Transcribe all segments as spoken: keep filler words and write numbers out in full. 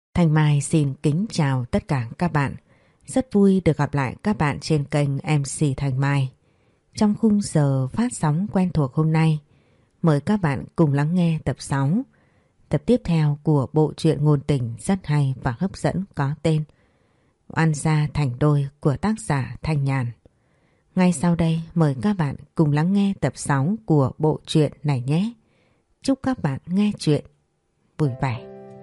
Thanh Mai xin kính chào tất cả các bạn. Rất vui được gặp lại các bạn trên kênh em xê Thanh Mai. Trong khung giờ phát sóng quen thuộc hôm nay, mời các bạn cùng lắng nghe tập sáu, tập tiếp theo của bộ truyện ngôn tình rất hay và hấp dẫn có tên Oan gia thành đôi của tác giả Thanh Nhàn. Ngay sau đây mời các bạn cùng lắng nghe tập sáu của bộ truyện này nhé. Chúc các bạn nghe truyện vui vẻ.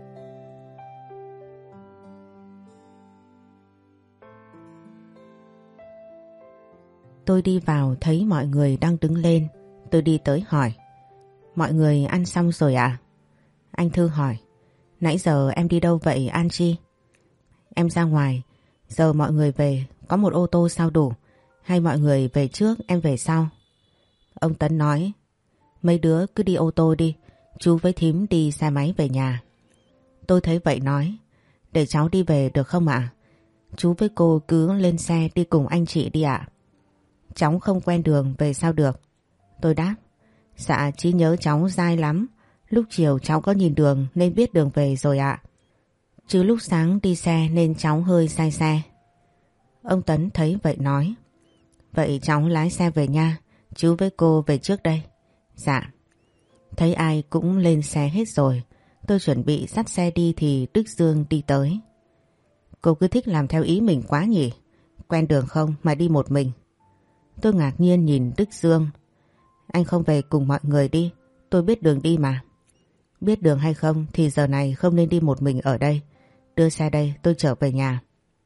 Tôi đi vào thấy mọi người đang đứng lên. Tôi đi tới hỏi: mọi người ăn xong rồi à? Anh Thư hỏi: nãy giờ em đi đâu vậy An Chi? Em ra ngoài. Giờ mọi người về, có một ô tô sao đủ? Hay mọi người về trước em về sau? Ông Tấn nói: mấy đứa cứ đi ô tô đi, chú với thím đi xe máy về nhà. Tôi thấy vậy nói: để cháu đi về được không ạ? Chú với cô cứ lên xe đi cùng anh chị đi ạ. Cháu không quen đường về sao được? Tôi đáp: dạ trí nhớ cháu dai lắm, lúc chiều cháu có nhìn đường nên biết đường về rồi ạ. Chứ lúc sáng đi xe nên cháu hơi say xe. Ông Tấn thấy vậy nói: vậy cháu lái xe về nha, chú với cô về trước đây. Dạ. Thấy ai cũng lên xe hết rồi, tôi chuẩn bị dắt xe đi thì Đức Dương đi tới. Cô cứ thích làm theo ý mình quá nhỉ? Quen đường không mà đi một mình? Tôi ngạc nhiên nhìn Đức Dương. Anh không về cùng mọi người đi, tôi biết đường đi mà. Biết đường hay không thì giờ này không nên đi một mình ở đây. Đưa xe đây, tôi trở về nhà.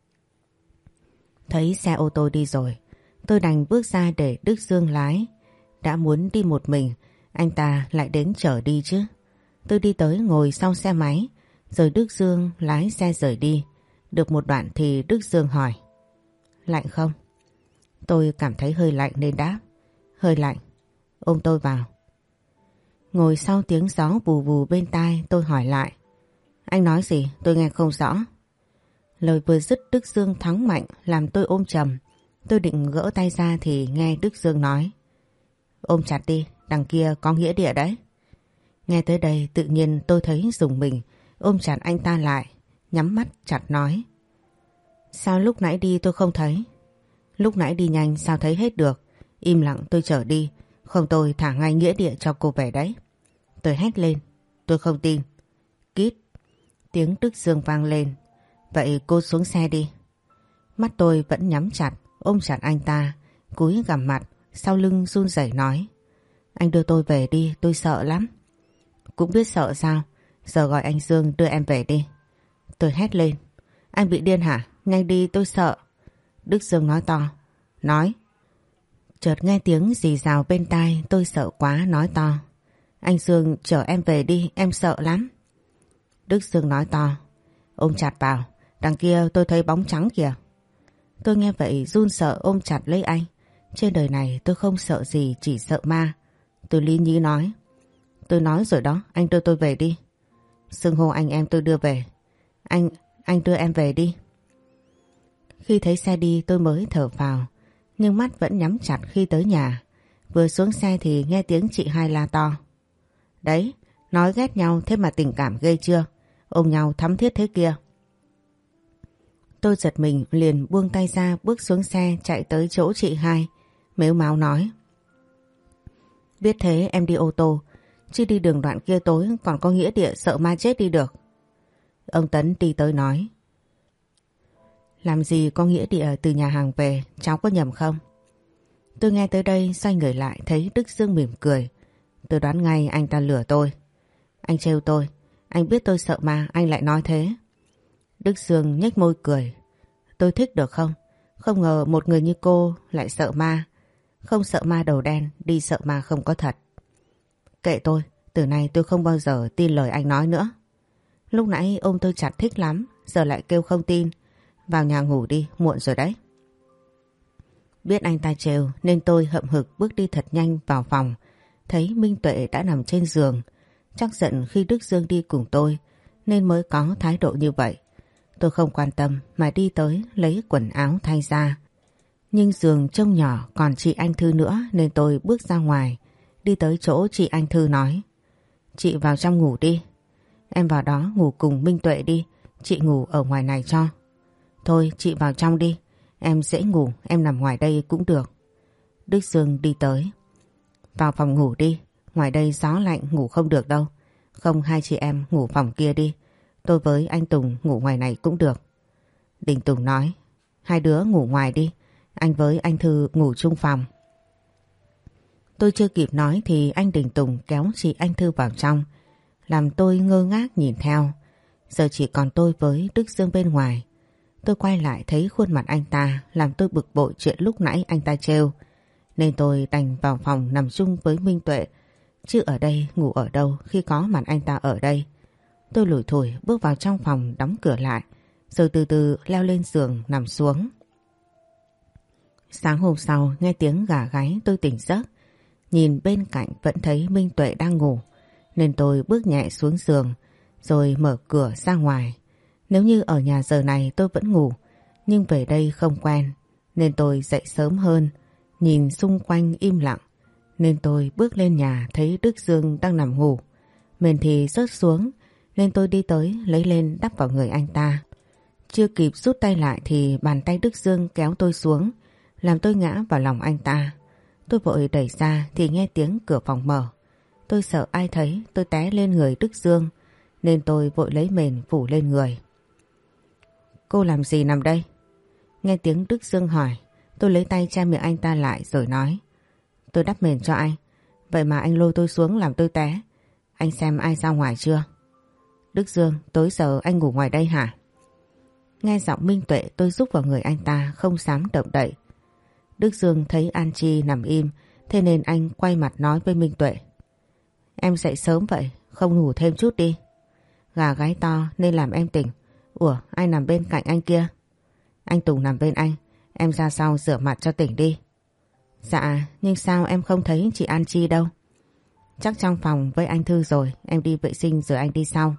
Thấy xe ô tô đi rồi, tôi đành bước ra để Đức Dương lái. Đã muốn đi một mình, anh ta lại đến chở đi chứ. Tôi đi tới ngồi sau xe máy, rồi Đức Dương lái xe rời đi. Được một đoạn thì Đức Dương hỏi: lạnh không? Tôi cảm thấy hơi lạnh nên đáp: hơi lạnh. Ôm tôi vào. Ngồi sau tiếng gió vù vù bên tai, tôi hỏi lại: anh nói gì? Tôi nghe không rõ. Lời vừa dứt Đức Dương thắng mạnh làm tôi ôm chầm. Tôi định gỡ tay ra thì nghe Đức Dương nói: ôm chặt đi, đằng kia có nghĩa địa đấy. Nghe tới đây tự nhiên tôi thấy rùng mình, ôm chặt anh ta lại, nhắm mắt chặt nói: sao lúc nãy đi tôi không thấy? Lúc nãy đi nhanh sao thấy hết được? Im lặng tôi chở đi, không tôi thả ngay nghĩa địa cho cô về đấy. Tôi hét lên: tôi không tin. Kít. Tiếng Đức Dương vang lên: vậy cô xuống xe đi. Mắt tôi vẫn nhắm chặt, ôm chặt anh ta, cúi gằm mặt, sau lưng run rẩy nói: anh đưa tôi về đi, tôi sợ lắm. Cũng biết sợ sao? Giờ gọi anh Dương đưa em về đi. Tôi hét lên: anh bị điên hả? Nhanh đi, tôi sợ. Đức Dương nói to: nói. Chợt nghe tiếng rì rào bên tai, tôi sợ quá nói to: anh Dương chở em về đi, em sợ lắm. Đức Dương nói to: ôm chặt vào, đằng kia tôi thấy bóng trắng kìa. Tôi nghe vậy run sợ ôm chặt lấy anh. Trên đời này tôi không sợ gì, chỉ sợ ma. Tôi lý nhí nói: tôi nói rồi đó, anh đưa tôi về đi. Xưng hô anh em tôi đưa về. Anh, anh đưa em về đi. Khi thấy xe đi tôi mới thở phào, nhưng mắt vẫn nhắm chặt khi tới nhà. Vừa xuống xe thì nghe tiếng chị hai la to: đấy, nói ghét nhau thế mà tình cảm ghê chưa? Ôm nhau thắm thiết thế kia. Tôi giật mình liền buông tay ra, bước xuống xe chạy tới chỗ chị hai, mếu máo nói: biết thế em đi ô tô, chứ đi đường đoạn kia tối còn có nghĩa địa sợ ma chết đi được. Ông Tấn đi tới nói: làm gì có nghĩa địa từ nhà hàng về, cháu có nhầm không? Tôi nghe tới đây xoay người lại thấy Đức Dương mỉm cười. Tôi đoán ngay anh ta lừa tôi. Anh trêu tôi: anh biết tôi sợ ma, anh lại nói thế. Đức Dương nhếch môi cười: tôi thích được không? Không ngờ một người như cô lại sợ ma. Không sợ ma đầu đen, đi sợ ma không có thật. Kệ tôi, từ nay tôi không bao giờ tin lời anh nói nữa. Lúc nãy ôm tôi chặt thích lắm, giờ lại kêu không tin. Vào nhà ngủ đi, muộn rồi đấy. Biết anh ta trêu nên tôi hậm hực bước đi thật nhanh vào phòng. Thấy Minh Tuệ đã nằm trên giường. Chắc giận khi Đức Dương đi cùng tôi nên mới có thái độ như vậy. Tôi không quan tâm mà đi tới lấy quần áo thay ra. Nhưng giường trông nhỏ còn chị Anh Thư nữa nên tôi bước ra ngoài. Đi tới chỗ chị Anh Thư nói: chị vào trong ngủ đi. Em vào đó ngủ cùng Minh Tuệ đi, Chị ngủ ở ngoài này cho. Thôi chị vào trong đi, em dễ ngủ, em nằm ngoài đây cũng được. Đức Dương đi tới. Vào phòng ngủ đi, ngoài đây gió lạnh ngủ không được đâu. Không hai chị em ngủ phòng kia đi, tôi với anh Tùng ngủ ngoài này cũng được. Đình Tùng nói, hai đứa ngủ ngoài đi, anh với anh Thư ngủ chung phòng. Tôi chưa kịp nói thì anh Đình Tùng kéo chị anh Thư vào trong, làm tôi ngơ ngác nhìn theo. Giờ chỉ còn tôi với Đức Dương bên ngoài. Tôi quay lại thấy khuôn mặt anh ta làm tôi bực bội chuyện lúc nãy anh ta trêu. Nên tôi đành vào phòng nằm chung với Minh Tuệ. Chứ ở đây ngủ ở đâu khi có mặt anh ta ở đây. Tôi lủi thủi bước vào trong phòng đóng cửa lại. Rồi từ từ leo lên giường nằm xuống. Sáng hôm sau nghe tiếng gà gáy tôi tỉnh giấc. Nhìn bên cạnh vẫn thấy Minh Tuệ đang ngủ. Nên tôi bước nhẹ xuống giường rồi mở cửa ra ngoài. Nếu như ở nhà giờ này tôi vẫn ngủ, nhưng về đây không quen, nên tôi dậy sớm hơn, nhìn xung quanh im lặng. Nên tôi bước lên nhà thấy Đức Dương đang nằm ngủ. Mền thì rớt xuống, nên tôi đi tới lấy lên đắp vào người anh ta. Chưa kịp rút tay lại thì bàn tay Đức Dương kéo tôi xuống, làm tôi ngã vào lòng anh ta. Tôi vội đẩy ra thì nghe tiếng cửa phòng mở. Tôi sợ ai thấy tôi té lên người Đức Dương, nên tôi vội lấy mền phủ lên người. Cô làm gì nằm đây? Nghe tiếng Đức Dương hỏi, tôi lấy tay che miệng anh ta lại rồi nói. Tôi đắp mền cho anh, vậy mà anh lôi tôi xuống làm tôi té. Anh xem ai ra ngoài chưa? Đức Dương, tối giờ anh ngủ ngoài đây hả? Nghe giọng Minh Tuệ tôi rúc vào người anh ta không dám động đậy. Đức Dương thấy An Chi nằm im, thế nên anh quay mặt nói với Minh Tuệ. Em dậy sớm vậy, không ngủ thêm chút đi. Gà gáy to nên làm em tỉnh. Ủa, ai nằm bên cạnh anh kia? Anh Tùng nằm bên anh, em ra sau rửa mặt cho tỉnh đi. Dạ, nhưng sao em không thấy chị An Chi đâu? Chắc trong phòng với anh Thư rồi, em đi vệ sinh rồi anh đi sau.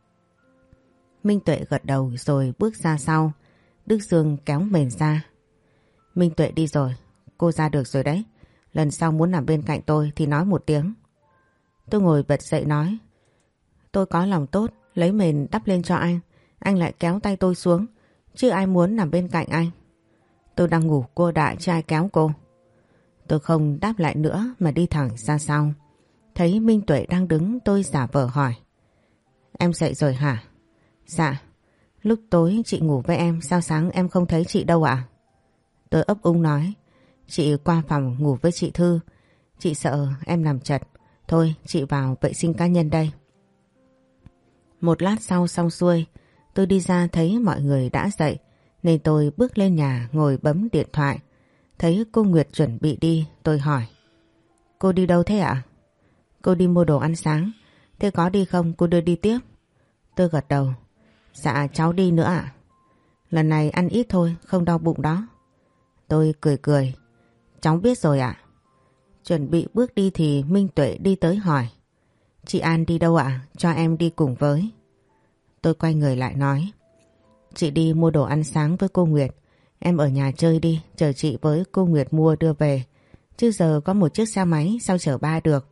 Minh Tuệ gật đầu rồi bước ra sau. Đức Dương kéo mền ra. Minh Tuệ đi rồi, cô ra được rồi đấy. Lần sau muốn nằm bên cạnh tôi thì nói một tiếng. Tôi ngồi bật dậy nói. Tôi có lòng tốt, lấy mền đắp lên cho anh. Anh lại kéo tay tôi xuống, chứ ai muốn nằm bên cạnh anh. Tôi đang ngủ cô đại chứ ai kéo cô. Tôi không đáp lại nữa mà đi thẳng ra sau. Thấy Minh Tuệ đang đứng tôi giả vờ hỏi. Em dậy rồi hả? Dạ. Lúc tối chị ngủ với em, sao sáng em không thấy chị đâu ạ? Tôi ấp úng nói. Chị qua phòng ngủ với chị Thư. Chị sợ em nằm chật. Thôi chị vào vệ sinh cá nhân đây. Một lát sau xong xuôi, tôi đi ra thấy mọi người đã dậy, nên tôi bước lên nhà ngồi bấm điện thoại. Thấy cô Nguyệt chuẩn bị đi, tôi hỏi. Cô đi đâu thế ạ? Cô đi mua đồ ăn sáng. Thế có đi không, cô đưa đi tiếp? Tôi gật đầu. Dạ cháu đi nữa ạ. Lần này ăn ít thôi, không đau bụng đó. Tôi cười cười. Cháu biết rồi ạ. Chuẩn bị bước đi thì Minh Tuệ đi tới hỏi. Chị An đi đâu ạ? Cho em đi cùng với. Tôi quay người lại nói. Chị đi mua đồ ăn sáng với cô Nguyệt. Em ở nhà chơi đi, chờ chị với cô Nguyệt mua đưa về. Chứ giờ có một chiếc xe máy sao chở ba được.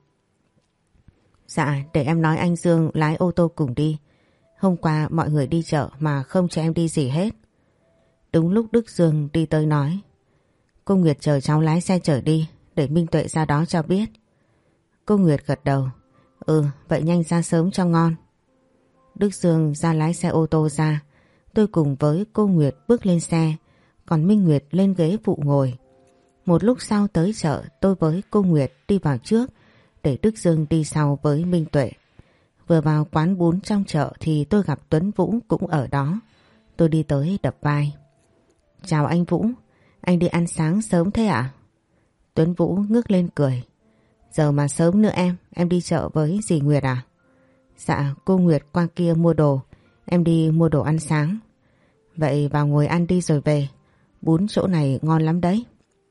Dạ, để em nói anh Dương lái ô tô cùng đi. Hôm qua mọi người đi chợ mà không cho em đi gì hết. Đúng lúc Đức Dương đi tới nói. Cô Nguyệt chờ cháu lái xe chở đi, để Minh Tuệ ra đó cho biết. Cô Nguyệt gật đầu. Ừ, vậy nhanh ra sớm cho ngon. Đức Dương ra lái xe ô tô ra. Tôi cùng với cô Nguyệt bước lên xe, còn Minh Nguyệt lên ghế phụ ngồi. Một lúc sau tới chợ, tôi với cô Nguyệt đi vào trước, để Đức Dương đi sau với Minh Tuệ. Vừa vào quán bún trong chợ thì tôi gặp Tuấn Vũ cũng ở đó. Tôi đi tới đập vai. Chào anh Vũ, anh đi ăn sáng sớm thế ạ? Tuấn Vũ ngước lên cười. Giờ mà sớm nữa em, em đi chợ với dì Nguyệt à? Dạ, cô Nguyệt qua kia mua đồ, em đi mua đồ ăn sáng. Vậy vào ngồi ăn đi rồi về, bún chỗ này ngon lắm đấy.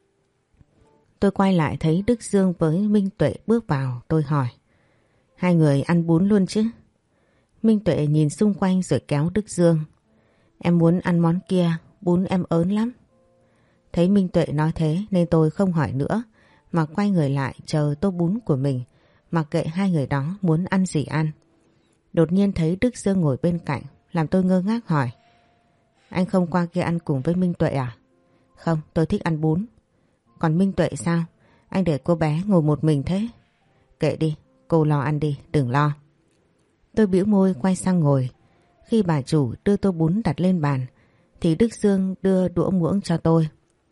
Tôi quay lại thấy Đức Dương với Minh Tuệ bước vào, tôi hỏi. Hai người ăn bún luôn chứ? Minh Tuệ nhìn xung quanh rồi kéo Đức Dương. Em muốn ăn món kia, bún em ớn lắm. Thấy Minh Tuệ nói thế nên tôi không hỏi nữa, mà quay người lại chờ tô bún của mình, mặc kệ hai người đó muốn ăn gì ăn. Đột nhiên thấy Đức Dương ngồi bên cạnh, làm tôi ngơ ngác hỏi. Anh không qua kia ăn cùng với Minh Tuệ à? Không, tôi thích ăn bún. Còn Minh Tuệ sao? Anh để cô bé ngồi một mình thế? Kệ đi, cô lo ăn đi, đừng lo. Tôi bĩu môi quay sang ngồi. Khi bà chủ đưa tô bún đặt lên bàn thì Đức Dương đưa đũa muỗng cho tôi.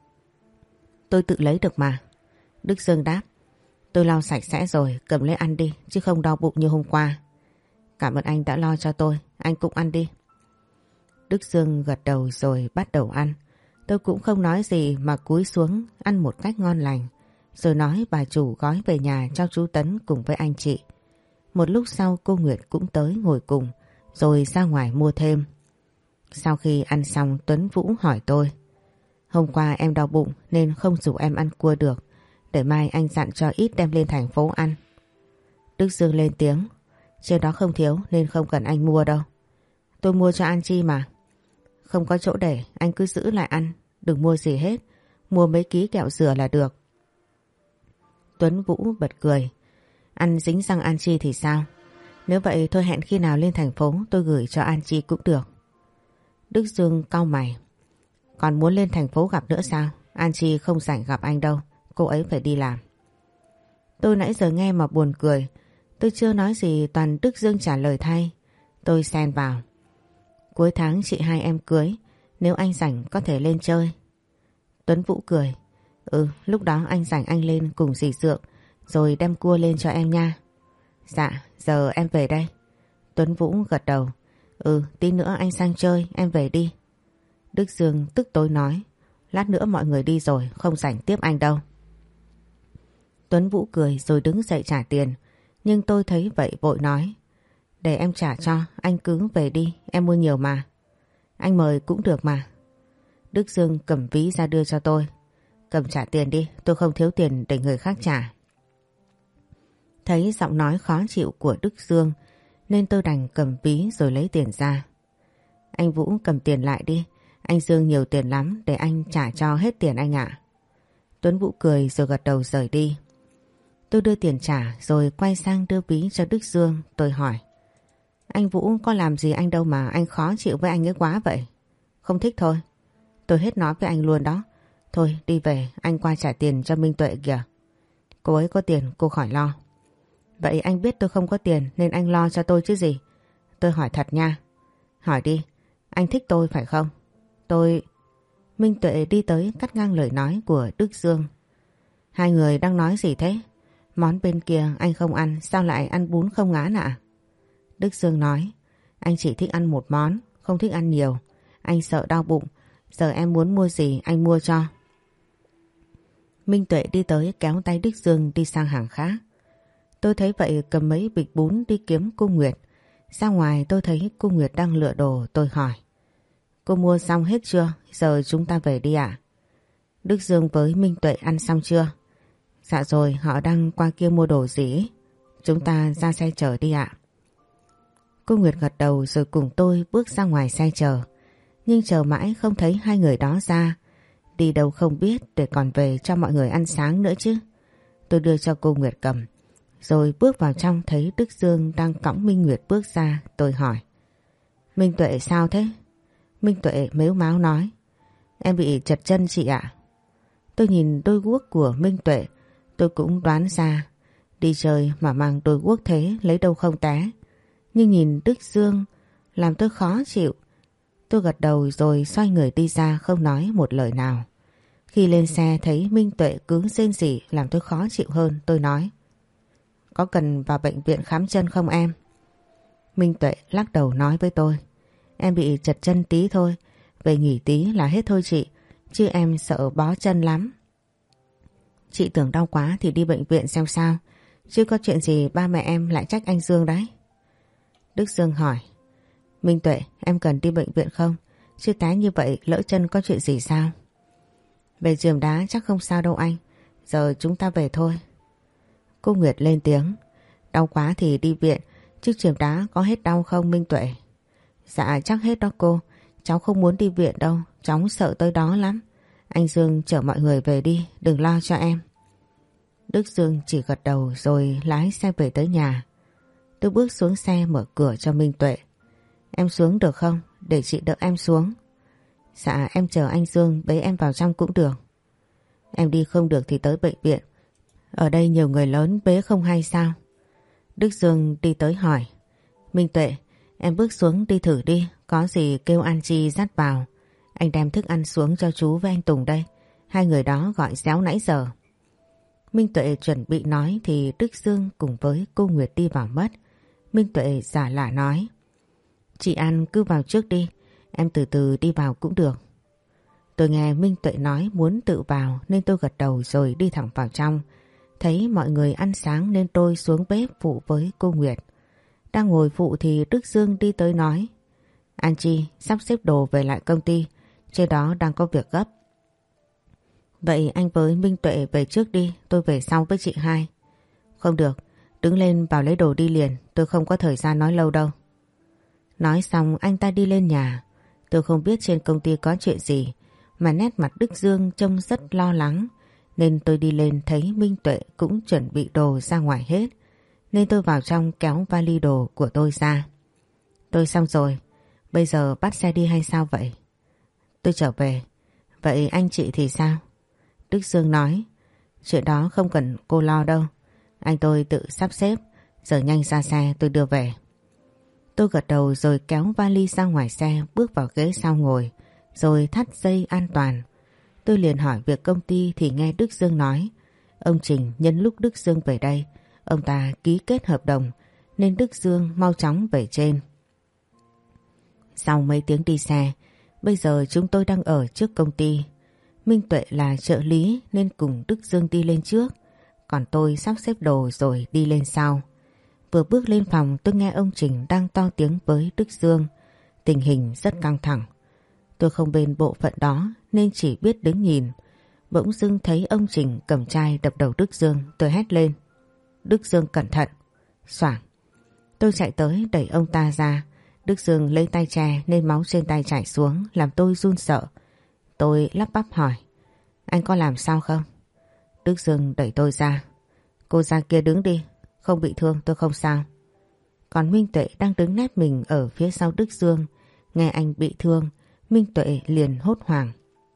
Tôi tự lấy được mà. Đức Dương đáp. Tôi lau sạch sẽ rồi, cầm lấy ăn đi chứ không đau bụng như hôm qua. Cảm ơn anh đã lo cho tôi, anh cũng ăn đi. Đức Dương gật đầu rồi bắt đầu ăn. Tôi cũng không nói gì mà cúi xuống ăn một cách ngon lành. Rồi nói bà chủ gói về nhà cho chú Tấn cùng với anh chị. Một lúc sau cô Nguyệt cũng tới ngồi cùng rồi ra ngoài mua thêm. Sau khi ăn xong Tuấn Vũ hỏi tôi. Hôm qua em đau bụng nên không rủ em ăn cua được. Để mai anh dặn cho ít đem lên thành phố ăn. Đức Dương lên tiếng. Trên đó không thiếu nên không cần anh mua đâu. Tôi mua cho An Chi mà. Không có chỗ để, anh cứ giữ lại ăn. Đừng mua gì hết. Mua mấy ký kẹo dừa là được. Tuấn Vũ bật cười. Ăn dính răng An Chi thì sao? Nếu vậy thôi hẹn khi nào lên thành phố tôi gửi cho An Chi cũng được. Đức Dương cau mày. Còn muốn lên thành phố gặp nữa sao? An Chi không rảnh gặp anh đâu. Cô ấy phải đi làm. Tôi nãy giờ nghe mà buồn cười. Tôi chưa nói gì toàn Đức Dương trả lời thay. Tôi xen vào. Cuối tháng chị hai em cưới. Nếu anh rảnh có thể lên chơi. Tuấn Vũ cười. Ừ, lúc đó anh rảnh anh lên cùng dì Dượng rồi đem cua lên cho em nha. Dạ, giờ em về đây. Tuấn Vũ gật đầu. Ừ, tí nữa anh sang chơi, em về đi. Đức Dương tức tối nói. Lát nữa mọi người đi rồi, không rảnh tiếp anh đâu. Tuấn Vũ cười rồi đứng dậy trả tiền. Nhưng tôi thấy vậy vội nói. Để em trả cho, anh cứ về đi, em mua nhiều mà. Anh mời cũng được mà. Đức Dương cầm ví ra đưa cho tôi. Cầm trả tiền đi, tôi không thiếu tiền để người khác trả. Thấy giọng nói khó chịu của Đức Dương nên tôi đành cầm ví rồi lấy tiền ra. Anh Vũ cầm tiền lại đi, anh Dương nhiều tiền lắm để anh trả cho hết tiền anh ạ. Tuấn Vũ cười rồi gật đầu rời đi. Tôi đưa tiền trả rồi quay sang đưa ví cho Đức Dương. Tôi hỏi. Anh Vũ có làm gì anh đâu mà anh khó chịu với anh ấy quá vậy? Không thích thôi. Tôi hết nói với anh luôn đó. Thôi đi về, anh qua trả tiền cho Minh Tuệ kìa. Cô ấy có tiền, cô khỏi lo. Vậy anh biết tôi không có tiền nên anh lo cho tôi chứ gì. Tôi hỏi thật nha. Hỏi đi, anh thích tôi phải không? Tôi... Minh Tuệ đi tới cắt ngang lời nói của Đức Dương. Hai người đang nói gì thế? Món bên kia anh không ăn, sao lại ăn bún không ngán ạ? Đức Dương nói. Anh chỉ thích ăn một món, không thích ăn nhiều. Anh sợ đau bụng. Giờ em muốn mua gì anh mua cho. Minh Tuệ đi tới kéo tay Đức Dương đi sang hàng khác. Tôi thấy vậy cầm mấy bịch bún đi kiếm cô Nguyệt. Ra ngoài tôi thấy cô Nguyệt đang lựa đồ, tôi hỏi. Cô mua xong hết chưa? Giờ chúng ta về đi ạ. Đức Dương với Minh Tuệ ăn xong chưa? Dạ rồi, họ đang qua kia mua đồ gì? Chúng ta ra xe chở đi ạ. Cô Nguyệt gật đầu rồi cùng tôi bước ra ngoài xe chờ. Nhưng chờ mãi không thấy hai người đó ra. Đi đâu không biết để còn về cho mọi người ăn sáng nữa chứ. Tôi đưa cho cô Nguyệt cầm. Rồi bước vào trong thấy Đức Dương đang cõng Minh Nguyệt bước ra. Tôi hỏi. Minh Tuệ sao thế? Minh Tuệ mếu máo nói. Em bị trật chân chị ạ. Tôi nhìn đôi guốc của Minh Tuệ. Tôi cũng đoán ra. Đi chơi mà mang đôi guốc thế lấy đâu không té. Nhưng nhìn Đức Dương làm tôi khó chịu. Tôi gật đầu rồi xoay người đi ra không nói một lời nào. Khi lên xe thấy Minh Tuệ cứ rên rỉ làm tôi khó chịu hơn. Tôi nói. Có cần vào bệnh viện khám chân không em? Minh Tuệ lắc đầu nói với tôi. Em bị trật chân tí thôi. Về nghỉ tí là hết thôi chị. Chứ em sợ bó chân lắm. Chị tưởng đau quá thì đi bệnh viện xem sao. Chứ có chuyện gì ba mẹ em lại trách anh Dương đấy. Đức Dương hỏi. Minh Tuệ em cần đi bệnh viện không? Chứ té như vậy lỡ chân có chuyện gì sao? Về giường đá chắc không sao đâu anh. Giờ chúng ta về thôi. Cô Nguyệt lên tiếng. Đau quá thì đi viện. Chứ chườm đá có hết đau không Minh Tuệ? Dạ chắc hết đó cô. Cháu không muốn đi viện đâu. Cháu sợ tới đó lắm. Anh Dương chở mọi người về đi. Đừng lo cho em. Đức Dương chỉ gật đầu rồi lái xe về tới nhà. Tôi bước xuống xe mở cửa cho Minh Tuệ. Em xuống được không? Để chị đỡ em xuống. Dạ em chờ anh Dương bế em vào trong cũng được. Em đi không được thì tới bệnh viện. Ở đây nhiều người lớn bế không hay sao? Đức Dương đi tới hỏi. Minh Tuệ, em bước xuống đi thử đi. Có gì kêu Angie dắt vào. Anh đem thức ăn xuống cho chú với anh Tùng đây. Hai người đó gọi réo nãy giờ. Minh Tuệ chuẩn bị nói thì Đức Dương cùng với cô Nguyệt đi vào mất. Minh Tuệ giả lả nói. Chị An cứ vào trước đi. Em từ từ đi vào cũng được. Tôi nghe Minh Tuệ nói muốn tự vào nên tôi gật đầu rồi đi thẳng vào trong. Thấy mọi người ăn sáng nên tôi xuống bếp phụ với cô Nguyệt. Đang ngồi phụ thì Đức Dương đi tới nói. Angie sắp xếp đồ về lại công ty. Trên đó đang có việc gấp. Vậy anh với Minh Tuệ về trước đi. Tôi về sau với chị hai. Không được. Đứng lên vào lấy đồ đi liền. Tôi không có thời gian nói lâu đâu. Nói xong anh ta đi lên nhà. Tôi không biết trên công ty có chuyện gì mà nét mặt Đức Dương trông rất lo lắng. Nên tôi đi lên thấy Minh Tuệ cũng chuẩn bị đồ ra ngoài hết. Nên tôi vào trong kéo vali đồ của tôi ra. Tôi xong rồi. Bây giờ bắt xe đi hay sao vậy? Tôi trở về. Vậy anh chị thì sao? Đức Dương nói. Chuyện đó không cần cô lo đâu. Anh tôi tự sắp xếp. Giờ nhanh ra xe tôi đưa về. Tôi gật đầu rồi kéo vali ra ngoài xe, bước vào ghế sau ngồi, rồi thắt dây an toàn. Tôi liền hỏi việc công ty thì nghe Đức Dương nói. Ông Trình nhân lúc Đức Dương về đây, ông ta ký kết hợp đồng nên Đức Dương mau chóng về trên. Sau mấy tiếng đi xe, bây giờ chúng tôi đang ở trước công ty. Minh Tuệ là trợ lý nên cùng Đức Dương đi lên trước, còn tôi sắp xếp đồ rồi đi lên sau. Vừa bước lên phòng tôi nghe ông Trình đang to tiếng với Đức Dương. Tình hình rất căng thẳng. Tôi không bên bộ phận đó nên chỉ biết đứng nhìn. Bỗng dưng thấy ông Trình cầm chai đập đầu Đức Dương. Tôi hét lên. Đức Dương cẩn thận. Xoảng. Tôi chạy tới đẩy ông ta ra. Đức Dương lấy tay che nên máu trên tay chảy xuống làm tôi run sợ. Tôi lắp bắp hỏi. Anh có làm sao không? Đức Dương đẩy tôi ra. Cô ra kia đứng đi. Không bị thương tôi không sao. Còn Minh Tuệ đang đứng nép mình ở phía sau Đức Dương. Nghe anh bị thương, Minh Tuệ liền hốt hoảng.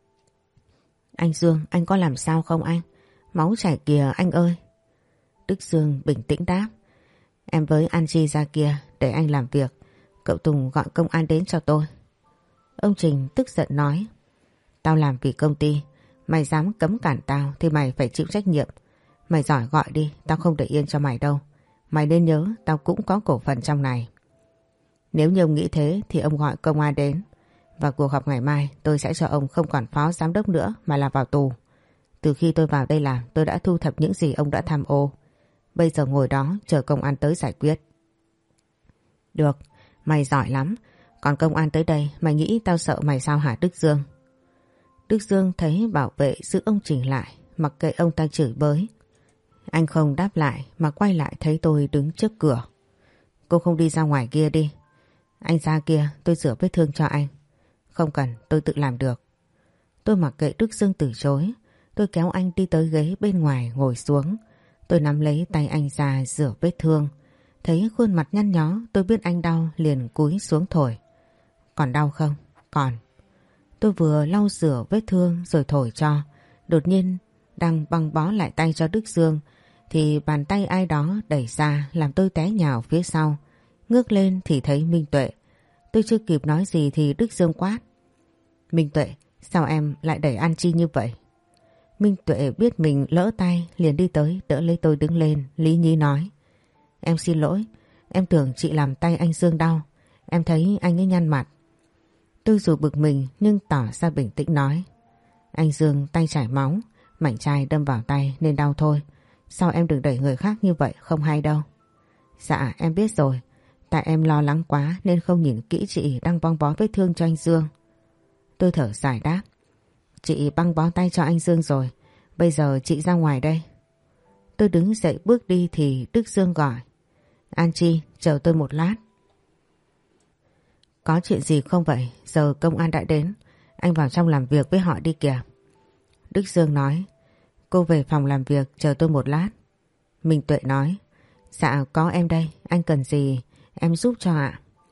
Anh Dương, anh có làm sao không anh? Máu chảy kìa anh ơi. Đức Dương bình tĩnh đáp. Em với Angie ra kia để anh làm việc. Cậu Tùng gọi công an đến cho tôi. Ông Trình tức giận nói. Tao làm vì công ty. Mày dám cấm cản tao thì mày phải chịu trách nhiệm. Mày giỏi gọi đi, tao không để yên cho mày đâu. Mày nên nhớ tao cũng có cổ phần trong này. Nếu như ông nghĩ thế thì ông gọi công an đến. Và cuộc họp ngày mai tôi sẽ cho ông không còn phó giám đốc nữa mà là vào tù. Từ khi tôi vào đây làm tôi đã thu thập những gì ông đã tham ô. Bây giờ ngồi đó chờ công an tới giải quyết. Được, mày giỏi lắm. Còn công an tới đây mày nghĩ tao sợ mày sao hả Đức Dương? Đức Dương thấy bảo vệ giữ ông Trình lại, mặc kệ ông ta chửi bới. Anh không đáp lại mà quay lại thấy tôi đứng trước cửa. Cô không đi ra ngoài kia đi. Anh ra kia tôi rửa vết thương cho anh. Không cần, tôi tự làm được. Tôi mặc kệ Đức Dương từ chối. Tôi kéo anh đi tới ghế bên ngoài ngồi xuống. Tôi nắm lấy tay anh ra rửa vết thương. Thấy khuôn mặt nhăn nhó tôi biết anh đau liền cúi xuống thổi. Còn đau không? Còn. Tôi vừa lau rửa vết thương rồi thổi cho. Đột nhiên đang băng bó lại tay cho Đức Dương thì bàn tay ai đó đẩy ra làm tôi té nhào phía sau. Ngước lên thì thấy Minh Tuệ. Tôi chưa kịp nói gì thì Đức Dương quát. Minh Tuệ, sao em lại đẩy Angie như vậy? Minh Tuệ biết mình lỡ tay liền đi tới đỡ lấy tôi đứng lên, lý nhí nói. Em xin lỗi, em tưởng chị làm tay anh Dương đau. Em thấy anh ấy nhăn mặt. Tôi dù bực mình nhưng tỏ ra bình tĩnh nói. Anh Dương tay chảy máu, mảnh chai đâm vào tay nên đau thôi. Sao em đừng đẩy người khác như vậy, không hay đâu. Dạ em biết rồi. Tại em lo lắng quá nên không nhìn kỹ chị đang băng bó vết thương cho anh Dương. Tôi thở dài đáp. Chị băng bó tay cho anh Dương rồi. Bây giờ chị ra ngoài đây. Tôi đứng dậy bước đi thì Đức Dương gọi. Angie, chờ tôi một lát. Có chuyện gì không vậy? Giờ công an đã đến. Anh vào trong làm việc với họ đi kìa. Đức Dương nói. Cô về phòng làm việc chờ tôi một lát. Minh Tuệ nói. Dạ có em đây. Anh cần gì em giúp cho ạ?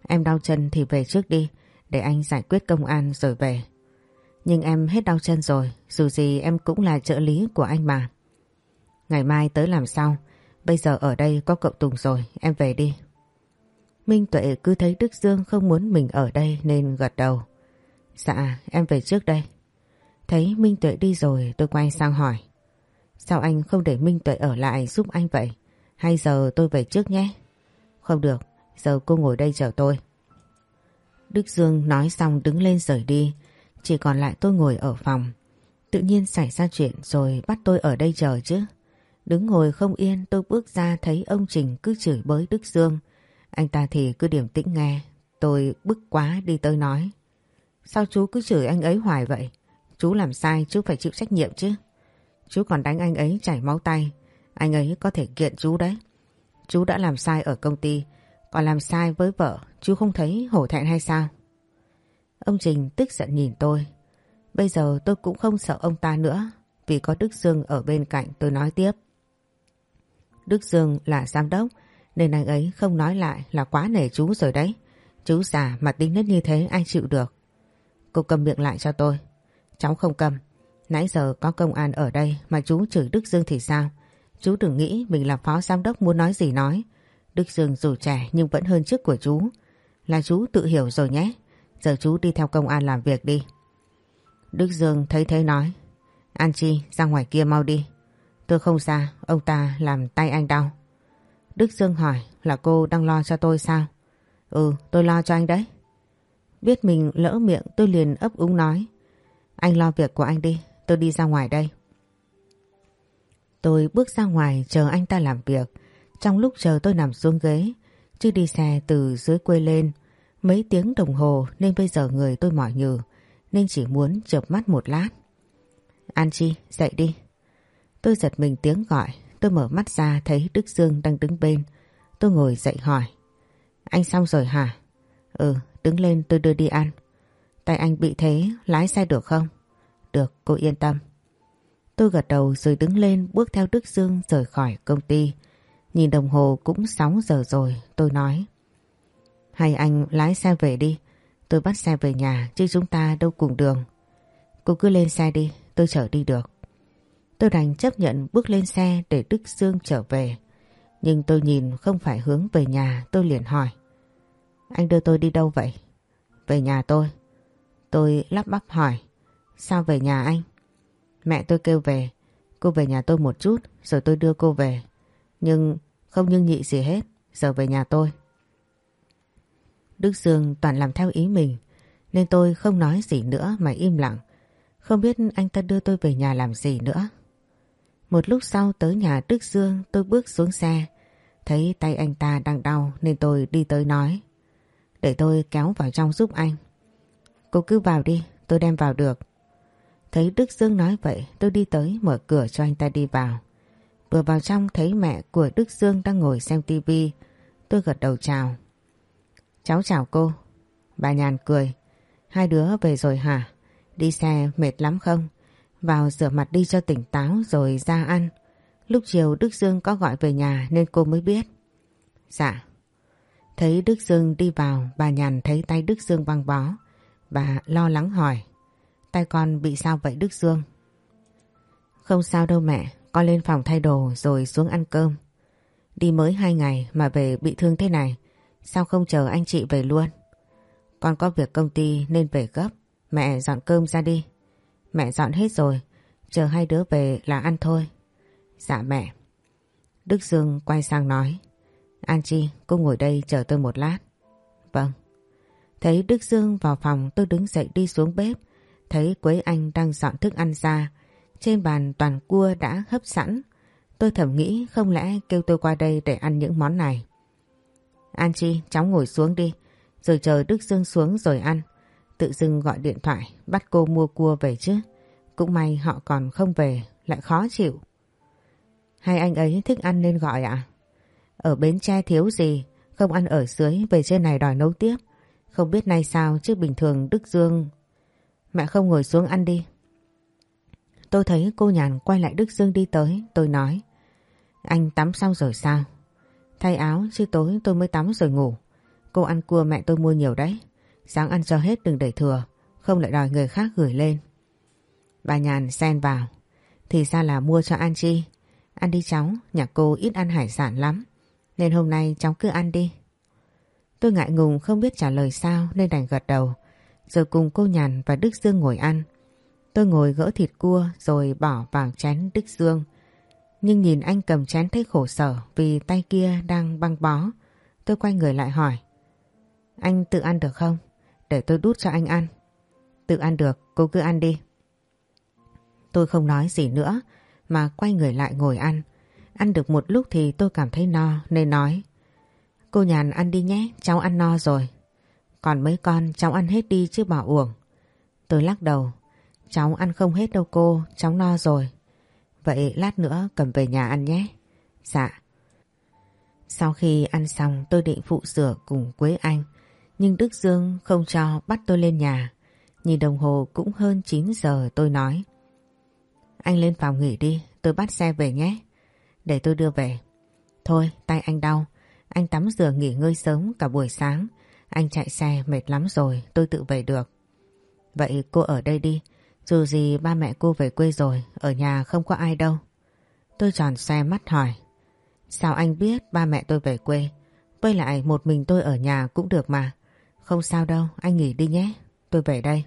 Em đau chân thì về trước đi, để anh giải quyết công an rồi về. Nhưng em hết đau chân rồi, dù gì em cũng là trợ lý của anh mà. Ngày mai tới làm sau, bây giờ ở đây có cậu Tùng rồi, em về đi. Minh Tuệ cứ thấy Đức Dương không muốn mình ở đây nên gật đầu. Dạ, em về trước đây. Thấy Minh Tuệ đi rồi tôi quay sang hỏi. Sao anh không để Minh Tuệ ở lại giúp anh vậy? Hay giờ tôi về trước nhé? Không được, giờ cô ngồi đây chờ tôi. Đức Dương nói xong đứng lên rời đi. Chỉ còn lại tôi ngồi ở phòng. Tự nhiên xảy ra chuyện rồi bắt tôi ở đây chờ chứ. Đứng ngồi không yên, tôi bước ra thấy ông Trình cứ chửi bới Đức Dương. Anh ta thì cứ điềm tĩnh nghe. Tôi bức quá đi tới nói. Sao chú cứ chửi anh ấy hoài vậy? Chú làm sai chú phải chịu trách nhiệm chứ. Chú còn đánh anh ấy chảy máu tay. Anh ấy có thể kiện chú đấy. Chú đã làm sai ở công ty, còn làm sai với vợ, chú không thấy hổ thẹn hay sao? Ông Trình tức giận nhìn tôi. Bây giờ tôi cũng không sợ ông ta nữa, vì có Đức Dương ở bên cạnh. Tôi nói tiếp. Đức Dương là giám đốc, nên anh ấy không nói lại là quá nể chú rồi đấy. Chú già mà tính nết như thế ai chịu được. Cô cầm miệng lại cho tôi. Cháu không cầm. Nãy giờ có công an ở đây mà chú chửi Đức Dương thì sao? Chú đừng nghĩ mình là phó giám đốc muốn nói gì nói. Đức Dương dù trẻ nhưng vẫn hơn chức của chú. Là chú tự hiểu rồi nhé. Giờ chú đi theo công an làm việc đi. Đức Dương thấy thế nói. An Chi ra ngoài kia mau đi. Tôi không ra, ông ta làm tay anh đau. Đức Dương hỏi là cô đang lo cho tôi sao? Ừ, tôi lo cho anh đấy. Biết mình lỡ miệng tôi liền ấp úng nói. Anh lo việc của anh đi, tôi đi ra ngoài đây. Tôi bước ra ngoài chờ anh ta làm việc. Trong lúc chờ tôi nằm xuống ghế, chứ đi xe từ dưới quê lên mấy tiếng đồng hồ nên bây giờ người tôi mỏi nhừ, nên chỉ muốn chợp mắt một lát. An Chi, dậy đi. Tôi giật mình tiếng gọi, tôi mở mắt ra thấy Đức Dương đang đứng bên. Tôi ngồi dậy hỏi. Anh xong rồi hả? Ừ, đứng lên tôi đưa đi ăn. Tay anh bị thế, lái xe được không? Được, cô yên tâm. Tôi gật đầu rồi đứng lên bước theo Đức Dương rời khỏi công ty. Nhìn đồng hồ cũng sáu giờ rồi, tôi nói. Hay anh lái xe về đi, tôi bắt xe về nhà chứ chúng ta đâu cùng đường. Cô cứ lên xe đi, tôi chở đi được. Tôi đành chấp nhận bước lên xe để Đức Dương trở về. Nhưng tôi nhìn không phải hướng về nhà, tôi liền hỏi. Anh đưa tôi đi đâu vậy? Về nhà tôi. Tôi lắp bắp hỏi. Sao về nhà anh? Mẹ tôi kêu về, cô về nhà tôi một chút rồi tôi đưa cô về. Nhưng không nhưng nhị gì hết, giờ về nhà tôi. Đức Dương toàn làm theo ý mình, nên tôi không nói gì nữa mà im lặng. Không biết anh ta đưa tôi về nhà làm gì nữa. Một lúc sau tới nhà Đức Dương, tôi bước xuống xe. Thấy tay anh ta đang đau nên tôi đi tới nói. Để tôi kéo vào trong giúp anh. Cô cứ vào đi, tôi đem vào được. Thấy Đức Dương nói vậy, tôi đi tới mở cửa cho anh ta đi vào. Vừa vào trong thấy mẹ của Đức Dương đang ngồi xem tivi. Tôi gật đầu chào. Cháu chào cô. Bà Nhàn cười. Hai đứa về rồi hả? Đi xe mệt lắm không? Vào rửa mặt đi cho tỉnh táo rồi ra ăn. Lúc chiều Đức Dương có gọi về nhà nên cô mới biết. Dạ. Thấy Đức Dương đi vào, bà Nhàn thấy tay Đức Dương băng bó. Bà lo lắng hỏi. Tay con bị sao vậy Đức Dương? Không sao đâu mẹ, con lên phòng thay đồ rồi xuống ăn cơm. Đi mới hai ngày mà về bị thương thế này, sao không chờ anh chị về luôn? Con có việc công ty nên về gấp, mẹ dọn cơm ra đi. Mẹ dọn hết rồi, chờ hai đứa về là ăn thôi. Dạ mẹ. Đức Dương quay sang nói. An Chi, cô ngồi đây chờ tôi một lát. Vâng. Thấy Đức Dương vào phòng, tôi đứng dậy đi xuống bếp. Thấy Quế Anh đang dọn thức ăn ra. Trên bàn toàn cua đã hấp sẵn. Tôi thầm nghĩ không lẽ kêu tôi qua đây để ăn những món này. An Chi, cháu ngồi xuống đi, rồi chờ Đức Dương xuống rồi ăn. Tự dưng gọi điện thoại bắt cô mua cua về chứ. Cũng may họ còn không về, lại khó chịu. Hay anh ấy thích ăn nên gọi ạ? Ở Bến Tre thiếu gì, không ăn ở dưới, về trên này đòi nấu tiếp. Không biết nay sao chứ bình thường Đức Dương... Mẹ không ngồi xuống ăn đi. Tôi thấy cô Nhàn quay lại Đức Dương đi tới, tôi nói. Anh tắm xong rồi sao? Thay áo chứ tối tôi mới tắm rồi ngủ. cô ăn cua mẹ tôi mua nhiều đấy. Sáng ăn cho hết đừng để thừa, không lại đòi người khác gửi lên. Bà Nhàn xen vào. Thì ra là mua cho An Chi. Ăn đi cháu, nhà cô ít ăn hải sản lắm. Nên hôm nay cháu cứ ăn đi. Tôi ngại ngùng không biết trả lời sao nên đành gật đầu. Rồi cùng cô Nhàn và Đức Dương ngồi ăn. Tôi ngồi gỡ thịt cua rồi bỏ vào chén Đức Dương. Nhưng nhìn anh cầm chén thấy khổ sở vì tay kia đang băng bó. Tôi quay người lại hỏi. Anh tự ăn được không? Để tôi đút cho anh ăn. Tự ăn được, cô cứ ăn đi. Tôi không nói gì nữa mà quay người lại ngồi ăn. Ăn được một lúc thì tôi cảm thấy no nên nói. Cô Nhàn ăn đi nhé, cháu ăn no rồi. Còn mấy con cháu ăn hết đi chứ bỏ uổng. Tôi lắc đầu. Cháu ăn không hết đâu cô, cháu no rồi. Vậy lát nữa cầm về nhà ăn nhé. Dạ. Sau khi ăn xong tôi định phụ rửa cùng Quế Anh. Nhưng Đức Dương không cho bắt tôi lên nhà. Nhìn đồng hồ cũng hơn chín giờ tôi nói. Anh lên phòng nghỉ đi, tôi bắt xe về nhé. Để tôi đưa về. Thôi, tay anh đau. Anh tắm rửa nghỉ ngơi sớm cả buổi sáng. Anh chạy xe mệt lắm rồi, tôi tự về được. Vậy cô ở đây đi. Dù gì ba mẹ cô về quê rồi, ở nhà không có ai đâu. Tôi tròn xoe mắt hỏi. Sao anh biết ba mẹ tôi về quê? Với lại một mình tôi ở nhà cũng được mà. Không sao đâu, anh nghỉ đi nhé. Tôi về đây.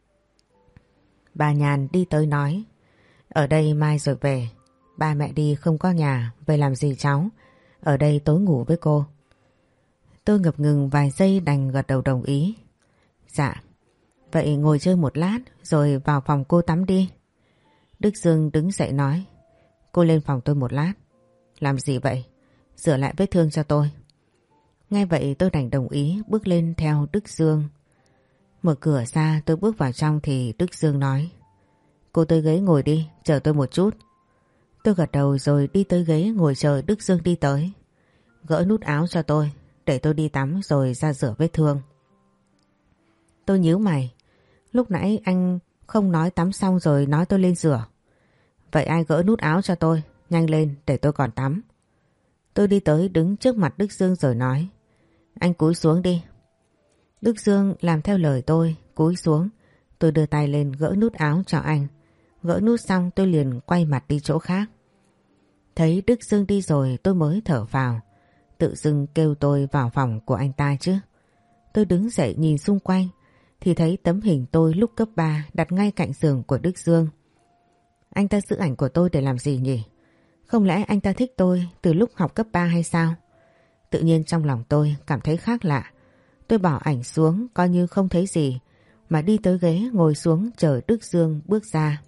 Bà Nhàn đi tới nói. Ở đây mai rồi về. Ba mẹ đi không có nhà, về làm gì cháu? Ở đây tối ngủ với cô. Tôi ngập ngừng vài giây đành gật đầu đồng ý. Dạ. Vậy ngồi chơi một lát rồi vào phòng cô tắm đi. Đức Dương đứng dậy nói. Cô lên phòng tôi một lát. Làm gì vậy? Rửa lại vết thương cho tôi. Nghe vậy tôi đành đồng ý bước lên theo Đức Dương. Mở cửa ra tôi bước vào trong thì Đức Dương nói. Cô tới ghế ngồi đi, chờ tôi một chút. Tôi gật đầu rồi đi tới ghế ngồi chờ Đức Dương đi tới. Gỡ nút áo cho tôi, để tôi đi tắm rồi ra rửa vết thương. Tôi nhíu mày. Lúc nãy anh không nói tắm xong rồi nói tôi lên rửa. Vậy ai gỡ nút áo cho tôi? Nhanh lên để tôi còn tắm. Tôi đi tới đứng trước mặt Đức Dương rồi nói. Anh cúi xuống đi. Đức Dương làm theo lời tôi, cúi xuống. Tôi đưa tay lên gỡ nút áo cho anh. Gỡ nút xong tôi liền quay mặt đi chỗ khác. Thấy Đức Dương đi rồi tôi mới thở vào. Tự dưng kêu tôi vào phòng của anh ta chứ. Tôi đứng dậy nhìn xung quanh thì thấy tấm hình tôi lúc cấp ba đặt ngay cạnh giường của Đức Dương. Anh ta giữ ảnh của tôi để làm gì nhỉ? Không lẽ anh ta thích tôi từ lúc học cấp ba hay sao? Tự nhiên trong lòng tôi cảm thấy khác lạ. Tôi bỏ ảnh xuống coi như không thấy gì mà đi tới ghế ngồi xuống chờ Đức Dương bước ra.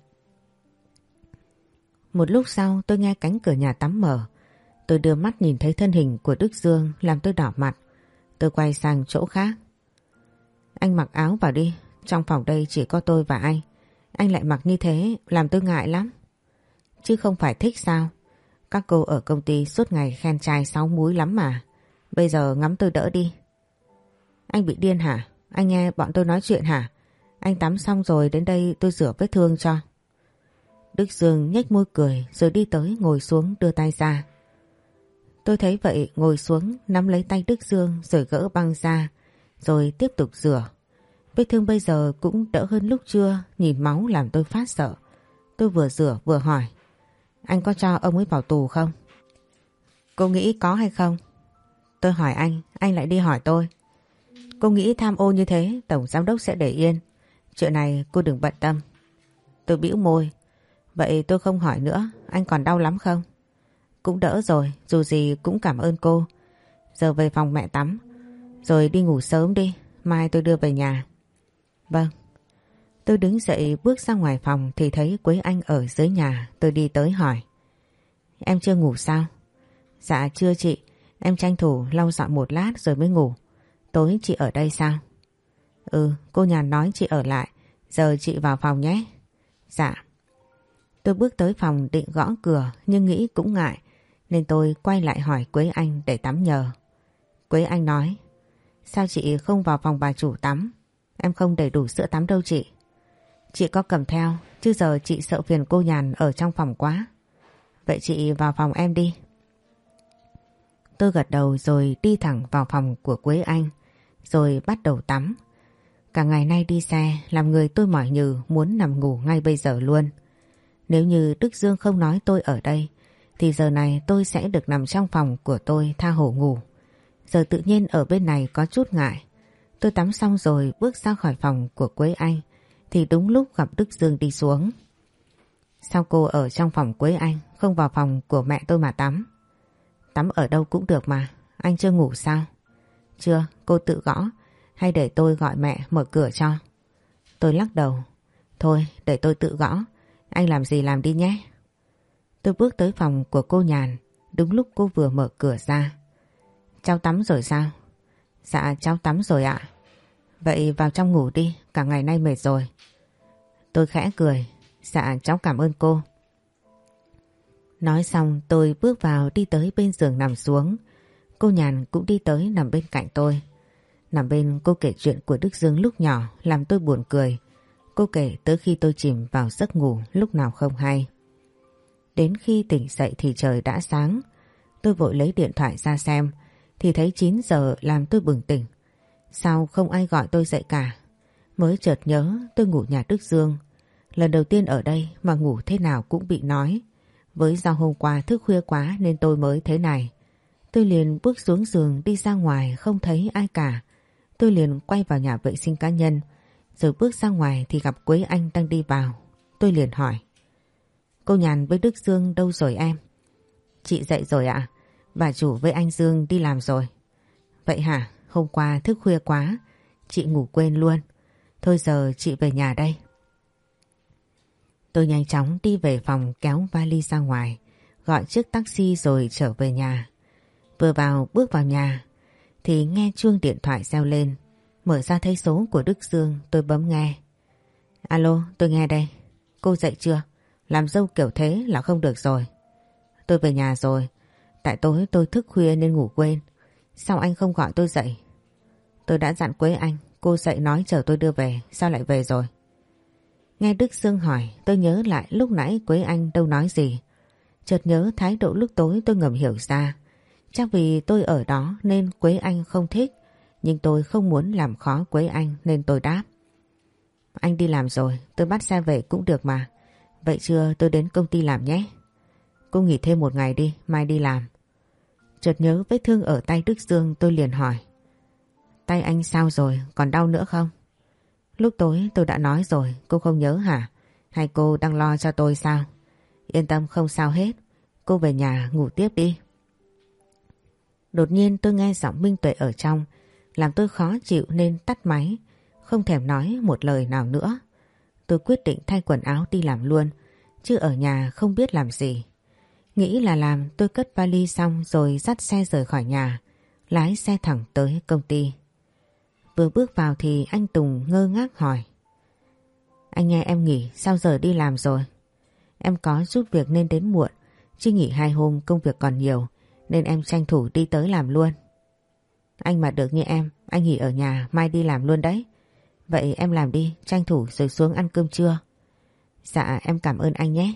Một lúc sau tôi nghe cánh cửa nhà tắm mở. Tôi đưa mắt nhìn thấy thân hình của Đức Dương làm tôi đỏ mặt. Tôi quay sang chỗ khác. Anh mặc áo vào đi, trong phòng đây chỉ có tôi và anh. Anh lại mặc như thế làm tôi ngại lắm. Chứ không phải thích sao? Các cô ở công ty suốt ngày khen trai sáu múi lắm mà. Bây giờ ngắm tôi đỡ đi. Anh bị điên hả? Anh nghe bọn tôi nói chuyện hả? Anh tắm xong rồi đến đây tôi rửa vết thương cho. Đức Dương nhếch môi cười rồi đi tới ngồi xuống đưa tay ra. Tôi thấy vậy ngồi xuống nắm lấy tay Đức Dương rồi gỡ băng ra rồi tiếp tục rửa. Vết thương bây giờ cũng đỡ hơn lúc trưa, nhìn máu làm tôi phát sợ. Tôi vừa rửa vừa hỏi. Anh có cho ông ấy vào tù không? Cô nghĩ có hay không? Tôi hỏi anh, anh lại đi hỏi tôi. Cô nghĩ tham ô như thế tổng giám đốc sẽ để yên. Chuyện này cô đừng bận tâm. Tôi bĩu môi. Vậy tôi không hỏi nữa, anh còn đau lắm không? Cũng đỡ rồi, dù gì cũng cảm ơn cô. Giờ về phòng mẹ tắm, rồi đi ngủ sớm đi, mai tôi đưa về nhà. Vâng. Tôi đứng dậy bước ra ngoài phòng thì thấy Quế Anh ở dưới nhà. Tôi đi tới hỏi. Em chưa ngủ sao? Dạ chưa chị, em tranh thủ lau dọn một lát rồi mới ngủ. Tối chị ở đây sao? Ừ, cô Nhàn nói chị ở lại, giờ chị vào phòng nhé. Dạ. Tôi bước tới phòng định gõ cửa nhưng nghĩ cũng ngại nên tôi quay lại hỏi Quế Anh để tắm nhờ. Quế Anh nói. Sao chị không vào phòng bà chủ tắm? Em không đầy đủ sữa tắm đâu chị. Chị có cầm theo chứ giờ chị sợ phiền cô Nhàn ở trong phòng quá. Vậy chị vào phòng em đi. Tôi gật đầu rồi đi thẳng vào phòng của Quế Anh. rồi bắt đầu tắm. Cả ngày nay đi xe làm người tôi mỏi nhừ muốn nằm ngủ ngay bây giờ luôn. Nếu như Đức Dương không nói tôi ở đây thì giờ này tôi sẽ được nằm trong phòng của tôi tha hồ ngủ. Giờ tự nhiên ở bên này có chút ngại. Tôi tắm xong rồi bước ra khỏi phòng của Quế Anh thì đúng lúc gặp Đức Dương đi xuống. Sao cô ở trong phòng Quế Anh không vào phòng của mẹ tôi mà tắm? Tắm ở đâu cũng được mà, anh chưa ngủ sao? Chưa, cô tự gõ hay để tôi gọi mẹ mở cửa cho? Tôi lắc đầu. Thôi để tôi tự gõ, anh làm gì làm đi nhé. Tôi bước tới phòng của cô Nhàn, đúng lúc cô vừa mở cửa ra. Cháu tắm rồi sao? Dạ cháu tắm rồi ạ. Vậy vào trong ngủ đi, cả ngày nay mệt rồi. Tôi khẽ cười. Dạ cháu cảm ơn cô. Nói xong tôi bước vào đi tới bên giường nằm xuống. Cô Nhàn cũng đi tới nằm bên cạnh tôi. Nằm bên cô kể chuyện của Đức Dương lúc nhỏ làm tôi buồn cười. Cô kể tới khi tôi chìm vào giấc ngủ lúc nào không hay. Đến khi tỉnh dậy thì trời đã sáng. Tôi vội lấy điện thoại ra xem thì thấy chín giờ làm tôi bừng tỉnh. Sao không ai gọi tôi dậy cả? Mới chợt nhớ tôi ngủ nhà Đức Dương. Lần đầu tiên ở đây mà ngủ thế nào cũng bị nói. Với do hôm qua thức khuya quá nên tôi mới thế này. Tôi liền bước xuống giường đi ra ngoài không thấy ai cả. Tôi liền quay vào nhà vệ sinh cá nhân. Rồi bước ra ngoài thì gặp Quế Anh đang đi vào. Tôi liền hỏi. Cô Nhàn với Đức Dương đâu rồi em? Chị dậy rồi ạ. Bà chủ với anh Dương đi làm rồi. Vậy hả? Hôm qua thức khuya quá. Chị ngủ quên luôn. Thôi giờ chị về nhà đây. Tôi nhanh chóng đi về phòng kéo vali ra ngoài. Gọi chiếc taxi rồi trở về nhà. Vừa vào bước vào nhà thì nghe chuông điện thoại reo lên. Mở ra thấy số của Đức Dương, tôi bấm nghe. Alo, tôi nghe đây. Cô dậy chưa? Làm dâu kiểu thế là không được rồi. Tôi về nhà rồi. Tại tối tôi thức khuya nên ngủ quên. Sao anh không gọi tôi dậy? Tôi đã dặn Quế Anh, cô dậy nói chờ tôi đưa về. Sao lại về rồi? Nghe Đức Dương hỏi, tôi nhớ lại lúc nãy Quế Anh đâu nói gì. Chợt nhớ thái độ lúc tối tôi ngầm hiểu ra. Chắc vì tôi ở đó nên Quế Anh không thích. Nhưng tôi không muốn làm khó Quế Anh nên tôi đáp. Anh đi làm rồi, tôi bắt xe về cũng được mà. Vậy trưa tôi đến công ty làm nhé. Cô nghỉ thêm một ngày đi, mai đi làm. Chợt nhớ vết thương ở tay Đức Dương tôi liền hỏi. Tay anh sao rồi, còn đau nữa không? Lúc tối tôi đã nói rồi, cô không nhớ hả? Hay cô đang lo cho tôi sao? Yên tâm không sao hết, cô về nhà ngủ tiếp đi. Đột nhiên tôi nghe giọng Minh Tuệ ở trong, làm tôi khó chịu nên tắt máy, không thèm nói một lời nào nữa. Tôi quyết định thay quần áo đi làm luôn, chứ ở nhà không biết làm gì. Nghĩ là làm, tôi cất vali xong rồi dắt xe rời khỏi nhà, lái xe thẳng tới công ty. Vừa bước vào thì anh Tùng ngơ ngác hỏi. Anh nghe em nghỉ, sao giờ đi làm rồi? Em có chút việc nên đến muộn, chứ nghỉ hai hôm công việc còn nhiều, nên em tranh thủ đi tới làm luôn. Anh mà được như em, anh nghỉ ở nhà, mai đi làm luôn đấy. Vậy em làm đi, tranh thủ rồi xuống ăn cơm trưa. Dạ em cảm ơn anh nhé.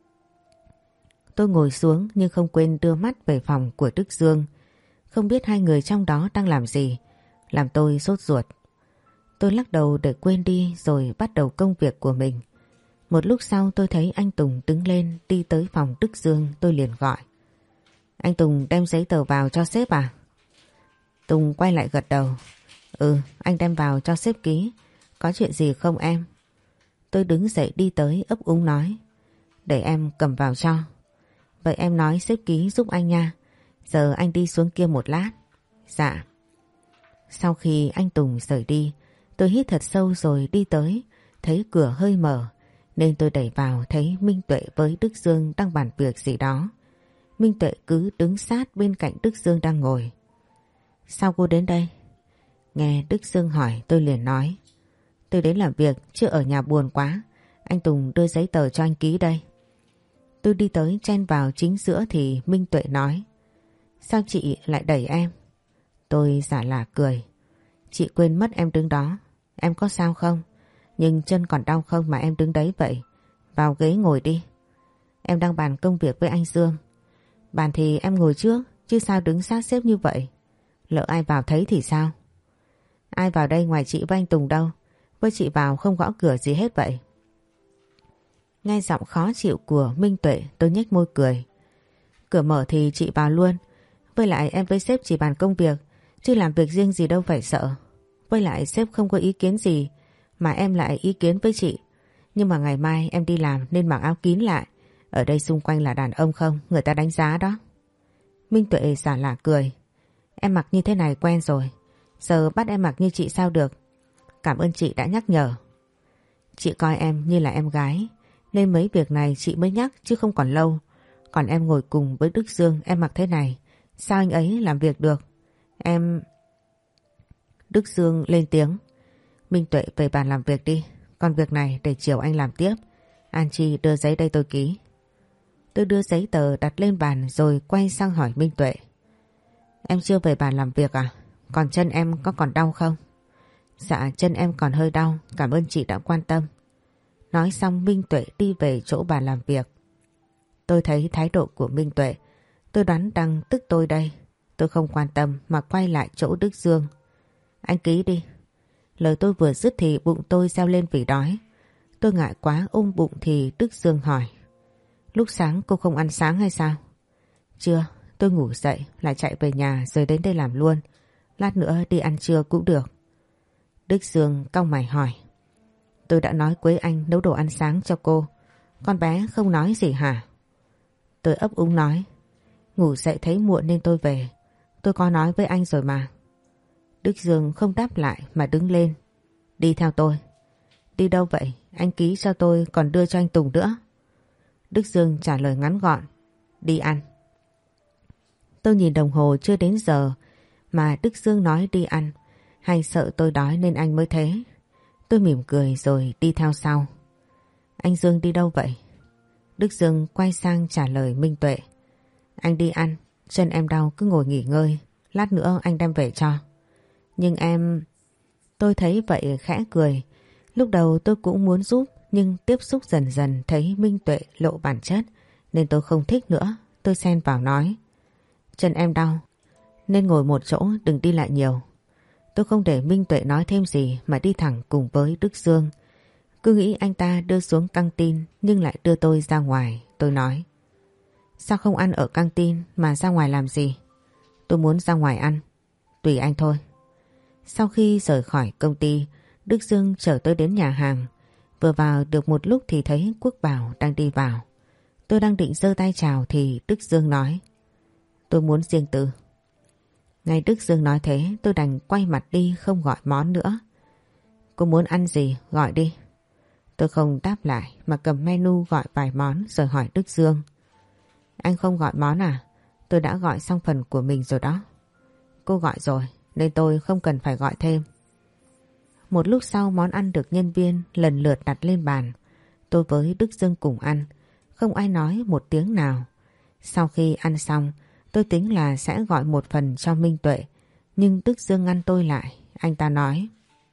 Tôi ngồi xuống nhưng không quên đưa mắt về phòng của Đức Dương. Không biết hai người trong đó đang làm gì, làm tôi sốt ruột. Tôi lắc đầu để quên đi rồi bắt đầu công việc của mình. Một lúc sau tôi thấy anh Tùng đứng lên đi tới phòng Đức Dương, tôi liền gọi. Anh Tùng đem giấy tờ vào cho sếp à? Tùng quay lại gật đầu. Ừ, anh đem vào cho sếp ký. Có chuyện gì không em? Tôi đứng dậy đi tới ấp úng nói. Để em cầm vào cho. Vậy em nói sếp ký giúp anh nha. Giờ anh đi xuống kia một lát. Dạ. Sau khi anh Tùng rời đi, tôi hít thật sâu rồi đi tới. Thấy cửa hơi mở nên tôi đẩy vào thấy Minh Tuệ với Đức Dương đang bàn việc gì đó. Minh Tuệ cứ đứng sát bên cạnh Đức Dương đang ngồi. Sao cô đến đây? Nghe Đức Dương hỏi tôi liền nói. Tôi đến làm việc chứ ở nhà buồn quá. Anh Tùng đưa giấy tờ cho anh ký đây. Tôi đi tới chen vào chính giữa thì Minh Tuệ nói. Sao chị lại đẩy em? Tôi giả lả cười. Chị quên mất em đứng đó. Em có sao không? Nhưng chân còn đau không mà em đứng đấy vậy? Vào ghế ngồi đi. Em đang bàn công việc với anh Dương. Bàn thì em ngồi trước, chứ sao đứng sát sếp như vậy? Lỡ ai vào thấy thì sao? Ai vào đây ngoài chị với anh Tùng đâu? Với chị vào không gõ cửa gì hết vậy? Nghe giọng khó chịu của Minh Tuệ, tôi nhếch môi cười. Cửa mở thì chị vào luôn. Với lại em với sếp chỉ bàn công việc, chứ làm việc riêng gì đâu phải sợ. Với lại sếp không có ý kiến gì, mà em lại ý kiến với chị. Nhưng mà ngày mai em đi làm nên mặc áo kín lại. Ở đây xung quanh là đàn ông không, người ta đánh giá đó. Minh Tuệ xả lả cười. Em mặc như thế này quen rồi, giờ bắt em mặc như chị sao được. Cảm ơn chị đã nhắc nhở. Chị coi em như là em gái, nên mấy việc này chị mới nhắc chứ không còn lâu. Còn em ngồi cùng với Đức Dương em mặc thế này, sao anh ấy làm việc được? Em... Đức Dương lên tiếng. Minh Tuệ về bàn làm việc đi, còn việc này để chiều anh làm tiếp. An Chi đưa giấy đây tôi ký. Tôi đưa giấy tờ đặt lên bàn rồi quay sang hỏi Minh Tuệ. Em chưa về bàn làm việc à? Còn chân em có còn đau không? Dạ chân em còn hơi đau, cảm ơn chị đã quan tâm. Nói xong Minh Tuệ đi về chỗ bàn làm việc. Tôi thấy thái độ của Minh Tuệ, tôi đoán đang tức tôi đây. Tôi không quan tâm mà quay lại chỗ Đức Dương. Anh ký đi. Lời tôi vừa dứt thì bụng tôi reo lên vì đói. Tôi ngại quá ôm bụng thì Đức Dương hỏi. Lúc sáng cô không ăn sáng hay sao? Chưa, tôi ngủ dậy lại chạy về nhà rồi đến đây làm luôn. Lát nữa đi ăn trưa cũng được. Đức Dương cau mày hỏi. Tôi đã nói Quế Anh nấu đồ ăn sáng cho cô. Con bé không nói gì hả? Tôi ấp úng nói. Ngủ dậy thấy muộn nên tôi về. Tôi có nói với anh rồi mà. Đức Dương không đáp lại mà đứng lên. Đi theo tôi. Đi đâu vậy? Anh ký cho tôi còn đưa cho anh Tùng nữa. Đức Dương trả lời ngắn gọn. Đi ăn. Tôi nhìn đồng hồ chưa đến giờ mà Đức Dương nói đi ăn. Hay sợ tôi đói nên anh mới thế? Tôi mỉm cười rồi đi theo sau. Anh Dương đi đâu vậy? Đức Dương quay sang trả lời Minh Tuệ. Anh đi ăn, chân em đau cứ ngồi nghỉ ngơi. Lát nữa anh đem về cho. Nhưng em... Tôi thấy vậy khẽ cười. Lúc đầu tôi cũng muốn giúp, nhưng tiếp xúc dần dần thấy Minh Tuệ lộ bản chất nên tôi không thích nữa. Tôi xen vào nói. Chân em đau nên ngồi một chỗ, đừng đi lại nhiều. Tôi không để Minh Tuệ nói thêm gì mà đi thẳng cùng với Đức Dương. Cứ nghĩ anh ta đưa xuống căng tin nhưng lại đưa tôi ra ngoài. Tôi nói. Sao không ăn ở căng tin mà ra ngoài làm gì? Tôi muốn ra ngoài ăn. Tùy anh thôi. Sau khi rời khỏi công ty, Đức Dương chở tôi đến nhà hàng. Vừa vào được một lúc thì thấy Quốc Bảo đang đi vào. Tôi đang định giơ tay chào thì Đức Dương nói. Tôi muốn riêng tư. Ngay Đức Dương nói thế tôi đành quay mặt đi không gọi món nữa. Cô muốn ăn gì gọi đi. Tôi không đáp lại mà cầm menu gọi vài món rồi hỏi Đức Dương. Anh không gọi món à? Tôi đã gọi xong phần của mình rồi đó. Cô gọi rồi nên tôi không cần phải gọi thêm. Một lúc sau món ăn được nhân viên lần lượt đặt lên bàn. Tôi với Đức Dương cùng ăn. Không ai nói một tiếng nào. Sau khi ăn xong tôi tính là sẽ gọi một phần cho Minh Tuệ. Nhưng Đức Dương ngăn tôi lại. Anh ta nói.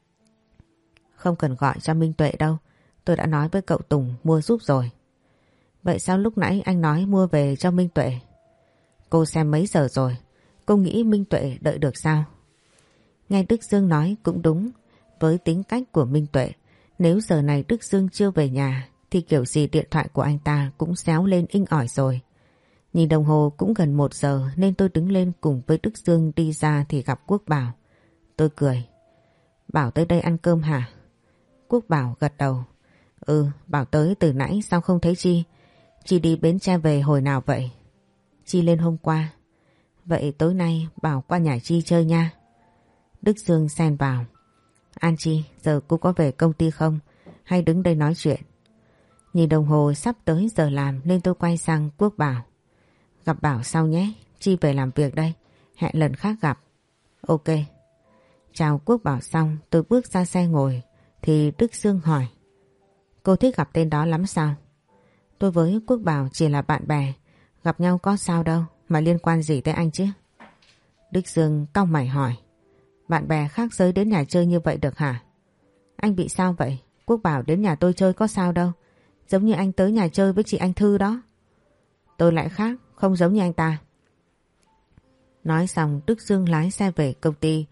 Không cần gọi cho Minh Tuệ đâu. Tôi đã nói với cậu Tùng mua giúp rồi. Vậy sao lúc nãy anh nói mua về cho Minh Tuệ? Cô xem mấy giờ rồi? Cô nghĩ Minh Tuệ đợi được sao? Nghe Đức Dương nói cũng đúng. Với tính cách của Minh Tuệ, nếu giờ này Đức Dương chưa về nhà thì kiểu gì điện thoại của anh ta cũng réo lên inh ỏi rồi. Nhìn đồng hồ cũng gần một giờ nên tôi đứng lên cùng với Đức Dương đi ra thì gặp Quốc Bảo. Tôi cười. Bảo tới đây ăn cơm hả? Quốc Bảo gật đầu. Ừ, Bảo tới từ nãy sao không thấy Chi? Chi đi Bến Tre về hồi nào vậy? Chi lên hôm qua. Vậy tối nay Bảo qua nhà Chi chơi nha. Đức Dương xen vào. An Chi, giờ cô có về công ty không? Hay đứng đây nói chuyện? Nhìn đồng hồ sắp tới giờ làm nên tôi quay sang Quốc Bảo. Gặp Bảo sau nhé, Chi về làm việc đây. Hẹn lần khác gặp. Ok. Chào Quốc Bảo xong tôi bước ra xe ngồi thì Đức Dương hỏi. Cô thích gặp tên đó lắm sao? Tôi với Quốc Bảo chỉ là bạn bè. Gặp nhau có sao đâu mà liên quan gì tới anh chứ? Đức Dương cau mày hỏi. Bạn bè khác giới đến nhà chơi như vậy được hả? Anh bị sao vậy? Quốc Bảo đến nhà tôi chơi có sao đâu. Giống như anh tới nhà chơi với chị Anh Thư đó. Tôi lại khác, không giống như anh ta. Nói xong Đức Dương lái xe về công ty.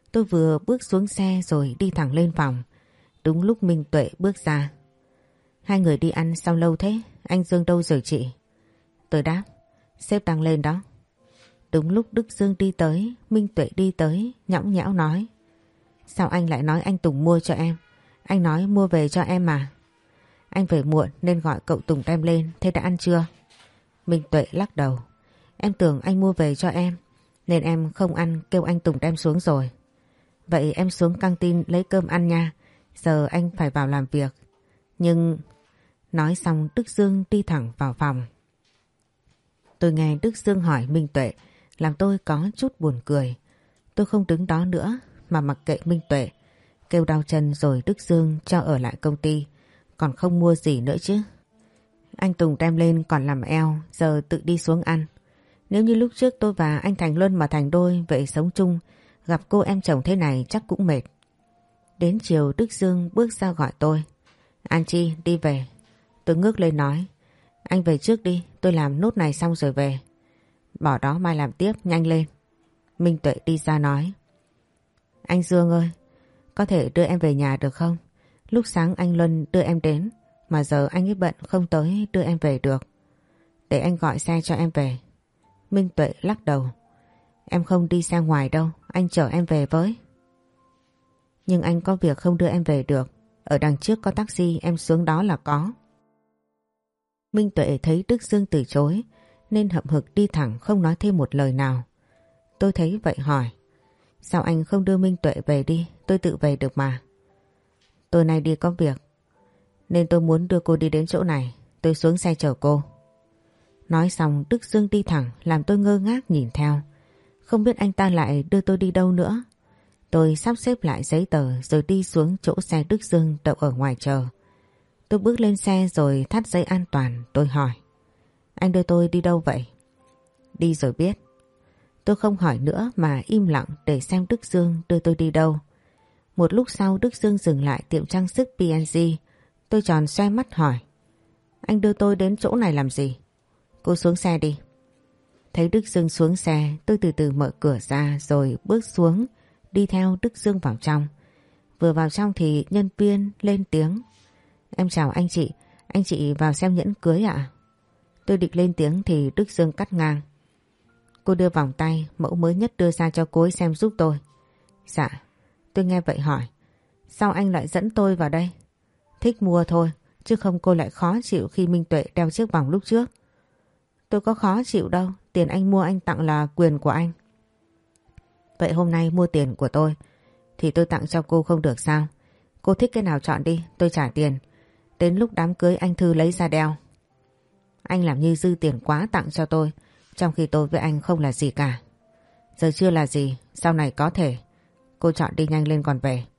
Tôi vừa bước xuống xe rồi đi thẳng lên phòng. Đúng lúc Minh Tuệ bước ra. Hai người đi ăn sao lâu thế? Anh Dương đâu rồi chị? Tôi đáp. Sếp đang lên đó. Đúng lúc Đức Dương đi tới, Minh Tuệ đi tới, nhõng nhẽo nói. Sao anh lại nói anh Tùng mua cho em? Anh nói mua về cho em mà. Anh về muộn nên gọi cậu Tùng đem lên, thế đã ăn chưa? Minh Tuệ lắc đầu. Em tưởng anh mua về cho em, nên em không ăn, kêu anh Tùng đem xuống rồi. Vậy em xuống căng tin lấy cơm ăn nha, giờ anh phải vào làm việc. Nhưng... Nói xong Đức Dương đi thẳng vào phòng. Tôi nghe Đức Dương hỏi Minh Tuệ, làm tôi có chút buồn cười. Tôi không đứng đó nữa mà mặc kệ Minh Tuệ. Kêu đau chân rồi Đức Dương cho ở lại công ty, còn không mua gì nữa chứ. Anh Tùng đem lên còn làm eo, giờ tự đi xuống ăn. Nếu như lúc trước tôi và anh Thành Luân mà thành đôi, vậy sống chung, gặp cô em chồng thế này chắc cũng mệt. Đến chiều Đức Dương bước ra gọi tôi. An Chi đi về. Tôi ngước lên nói. Anh về trước đi, tôi làm nốt này xong rồi về. Bỏ đó mai làm tiếp, nhanh lên. Minh Tuệ đi ra nói. Anh Dương ơi, có thể đưa em về nhà được không? Lúc sáng anh Luân đưa em đến, mà giờ anh ấy bận không tới đưa em về được. Để anh gọi xe cho em về. Minh Tuệ lắc đầu. Em không đi xe ngoài đâu, anh chở em về với. Nhưng anh có việc không đưa em về được. Ở đằng trước có taxi, em xuống đó là có. Minh Tuệ thấy Đức Dương từ chối nên hậm hực đi thẳng không nói thêm một lời nào. Tôi thấy vậy hỏi. Sao anh không đưa Minh Tuệ về đi, tôi tự về được mà. Tôi nay đi có việc, nên tôi muốn đưa cô đi đến chỗ này, tôi xuống xe chở cô. Nói xong Đức Dương đi thẳng làm tôi ngơ ngác nhìn theo. Không biết anh ta lại đưa tôi đi đâu nữa. Tôi sắp xếp lại giấy tờ rồi đi xuống chỗ xe Đức Dương đậu ở ngoài chờ. Tôi bước lên xe rồi thắt dây an toàn, tôi hỏi. Anh đưa tôi đi đâu vậy? Đi rồi biết. Tôi không hỏi nữa mà im lặng để xem Đức Dương đưa tôi đi đâu. Một lúc sau Đức Dương dừng lại tiệm trang sức pê en giê. Tôi tròn xoe mắt hỏi. Anh đưa tôi đến chỗ này làm gì? Cô xuống xe đi. Thấy Đức Dương xuống xe, tôi từ từ mở cửa ra rồi bước xuống, đi theo Đức Dương vào trong. Vừa vào trong thì nhân viên lên tiếng. Em chào anh chị, anh chị vào xem nhẫn cưới ạ? À? Tôi định lên tiếng thì Đức Dương cắt ngang. Cô đưa vòng tay, mẫu mới nhất đưa ra cho cô ấy xem giúp tôi. Dạ, tôi nghe vậy hỏi. Sao anh lại dẫn tôi vào đây? Thích mua thôi, chứ không cô lại khó chịu khi Minh Tuệ đeo chiếc vòng lúc trước. Tôi có khó chịu đâu, tiền anh mua anh tặng là quyền của anh. Vậy hôm nay mua tiền của tôi, thì tôi tặng cho cô không được sao? Cô thích cái nào chọn đi, tôi trả tiền. Đến lúc đám cưới anh Thư lấy ra đeo. Anh làm như dư tiền quá tặng cho tôi, trong khi tôi với anh không là gì cả. Giờ chưa là gì, sau này có thể. Cô chọn đi nhanh lên còn về.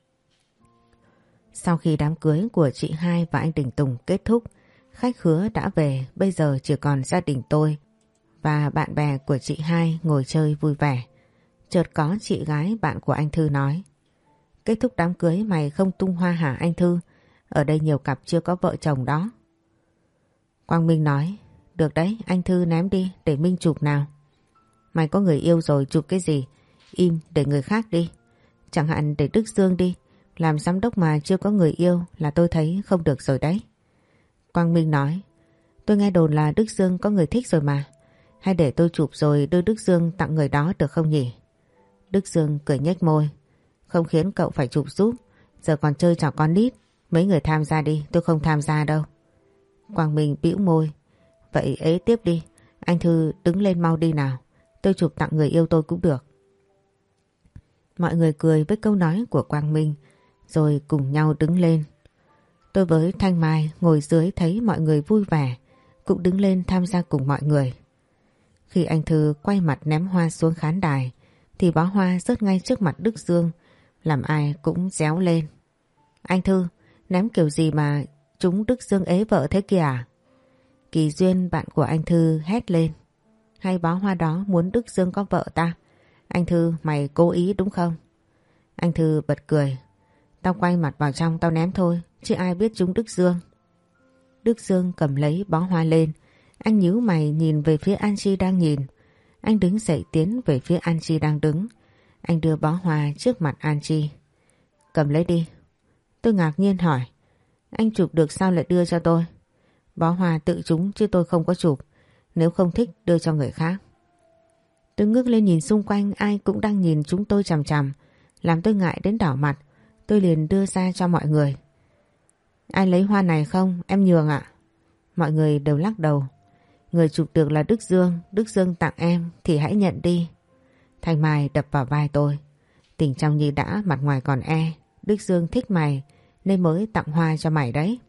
Sau khi đám cưới của chị hai và anh Đình Tùng kết thúc, khách khứa đã về, bây giờ chỉ còn gia đình tôi và bạn bè của chị hai ngồi chơi vui vẻ. Chợt có chị gái bạn của anh Thư nói. Kết thúc đám cưới mày không tung hoa hả anh Thư? Ở đây nhiều cặp chưa có vợ chồng đó. Quang Minh nói. Được đấy, anh Thư ném đi để Minh chụp nào. Mày có người yêu rồi chụp cái gì? Im để người khác đi. Chẳng hạn để Đức Dương đi. Làm giám đốc mà chưa có người yêu là tôi thấy không được rồi đấy. Quang Minh nói. Tôi nghe đồn là Đức Dương có người thích rồi mà. Hay để tôi chụp rồi đưa Đức Dương tặng người đó được không nhỉ? Đức Dương cười nhếch môi. Không khiến cậu phải chụp giúp. Giờ còn chơi trò con nít. Mấy người tham gia đi, tôi không tham gia đâu. Quang Minh bĩu môi. Vậy ế tiếp đi. Anh Thư đứng lên mau đi nào. Tôi chụp tặng người yêu tôi cũng được. Mọi người cười với câu nói của Quang Minh, rồi cùng nhau đứng lên. Tôi với Thanh Mai ngồi dưới thấy mọi người vui vẻ, cũng đứng lên tham gia cùng mọi người. Khi anh Thư quay mặt ném hoa xuống khán đài, thì bó hoa rớt ngay trước mặt Đức Dương, làm ai cũng réo lên. Anh Thư, ném kiểu gì mà chúng Đức Dương ế vợ thế kìa à? Kỳ Duyên bạn của anh Thư hét lên. Hay bó hoa đó muốn Đức Dương có vợ ta? Anh Thư, mày cố ý đúng không? Anh Thư bật cười. Tao quay mặt vào trong tao ném thôi, chứ ai biết chúng Đức Dương. Đức Dương cầm lấy bó hoa lên. Anh nhíu mày nhìn về phía An Chi đang nhìn. Anh đứng dậy tiến về phía An Chi đang đứng. Anh đưa bó hoa trước mặt Angie. Cầm lấy đi. Tôi ngạc nhiên hỏi. Anh chụp được sao lại đưa cho tôi? Bó hoa tự chúng chứ tôi không có chụp. Nếu không thích đưa cho người khác. Tôi ngước lên nhìn xung quanh, ai cũng đang nhìn chúng tôi chằm chằm, làm tôi ngại đến đỏ mặt. Tôi liền đưa ra cho mọi người. Ai lấy hoa này không? Em nhường ạ. Mọi người đều lắc đầu. Người chụp được là Đức Dương. Đức Dương tặng em thì hãy nhận đi. Thanh Mai đập vào vai tôi. Tình trong như đã, mặt ngoài còn e. Đức Dương thích mày nên mới tặng hoa cho mày đấy.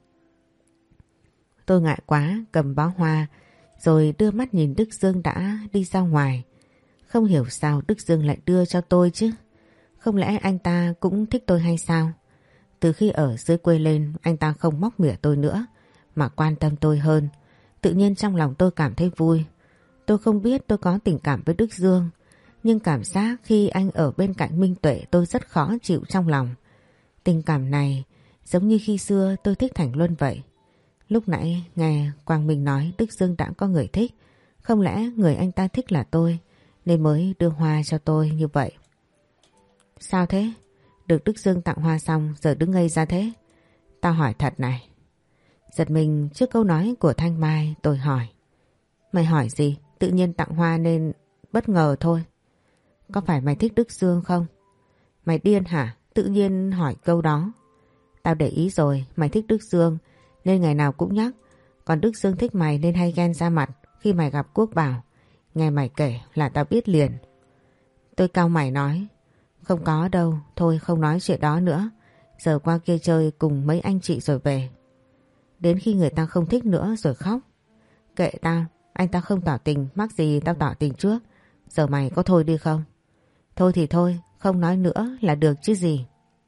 Tôi ngại quá, cầm bó hoa rồi đưa mắt nhìn Đức Dương đã đi ra ngoài. Không hiểu sao Đức Dương lại đưa cho tôi chứ. Không lẽ anh ta cũng thích tôi hay sao? Từ khi ở dưới quê lên, anh ta không móc mỉa tôi nữa mà quan tâm tôi hơn. Tự nhiên trong lòng tôi cảm thấy vui. Tôi không biết tôi có tình cảm với Đức Dương, nhưng cảm giác khi anh ở bên cạnh Minh Tuệ tôi rất khó chịu trong lòng. Tình cảm này giống như khi xưa tôi thích Thành Luân vậy. Lúc nãy nghe Quang Minh nói Đức Dương đã có người thích. Không lẽ người anh ta thích là tôi nên mới đưa hoa cho tôi như vậy? Sao thế? Được Đức Dương tặng hoa xong giờ đứng ngây ra thế? Tao hỏi thật này. Giật mình trước câu nói của Thanh Mai, tôi hỏi. Mày hỏi gì? Tự nhiên tặng hoa nên bất ngờ thôi. Có phải mày thích Đức Dương không? Mày điên hả? Tự nhiên hỏi câu đó. Tao để ý rồi, mày thích Đức Dương nên ngày nào cũng nhắc. Còn Đức Dương thích mày nên hay ghen ra mặt khi mày gặp Quốc Bảo. Nghe mày kể là tao biết liền. Tôi cau mày nói. Không có đâu, thôi không nói chuyện đó nữa. Giờ qua kia chơi cùng mấy anh chị rồi về. Đến khi người ta không thích nữa rồi khóc. Kệ tao, anh ta không tỏ tình, mắc gì tao tỏ tình trước. Giờ mày có thôi đi không? Thôi thì thôi, không nói nữa là được chứ gì.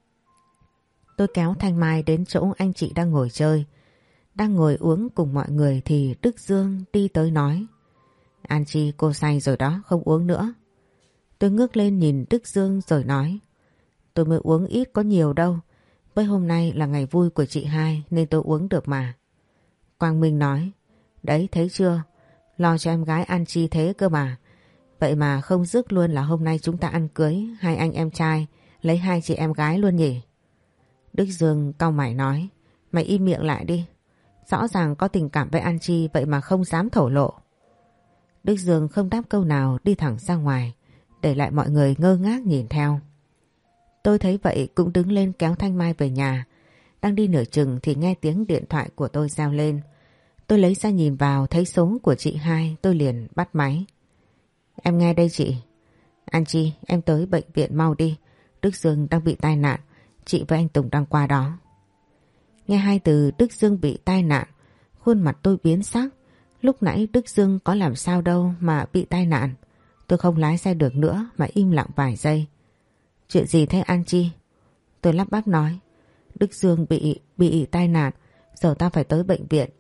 Tôi kéo Thanh Mai đến chỗ anh chị đang ngồi chơi. Đang ngồi uống cùng mọi người thì Đức Dương đi tới nói. Angie, cô say rồi đó, không uống nữa. Tôi ngước lên nhìn Đức Dương rồi nói. Tôi mới uống ít có nhiều đâu. Với hôm nay là ngày vui của chị hai nên tôi uống được mà. Quang Minh nói. Đấy thấy chưa? Lo cho em gái Angie thế cơ mà. Vậy mà không dứt luôn là hôm nay chúng ta ăn cưới hai anh em trai lấy hai chị em gái luôn nhỉ? Đức Dương cau mày nói. Mày im miệng lại đi. Rõ ràng có tình cảm với Angie vậy mà không dám thổ lộ. Đức Dương không đáp câu nào đi thẳng ra ngoài, để lại mọi người ngơ ngác nhìn theo. Tôi thấy vậy cũng đứng lên kéo Thanh Mai về nhà. Đang đi nửa chừng thì nghe tiếng điện thoại của tôi reo lên. Tôi lấy ra nhìn vào thấy số của chị hai, tôi liền bắt máy. Em nghe đây chị. Angie, em tới bệnh viện mau đi. Đức Dương đang bị tai nạn, chị với anh Tùng đang qua đó. Nghe hai từ Đức Dương bị tai nạn, khuôn mặt tôi biến sắc. Lúc nãy Đức Dương có làm sao đâu mà bị tai nạn. Tôi không lái xe được nữa mà im lặng vài giây. Chuyện gì thế Angie? Tôi lắp bắp nói. Đức Dương bị bị tai nạn, giờ tao phải tới bệnh viện.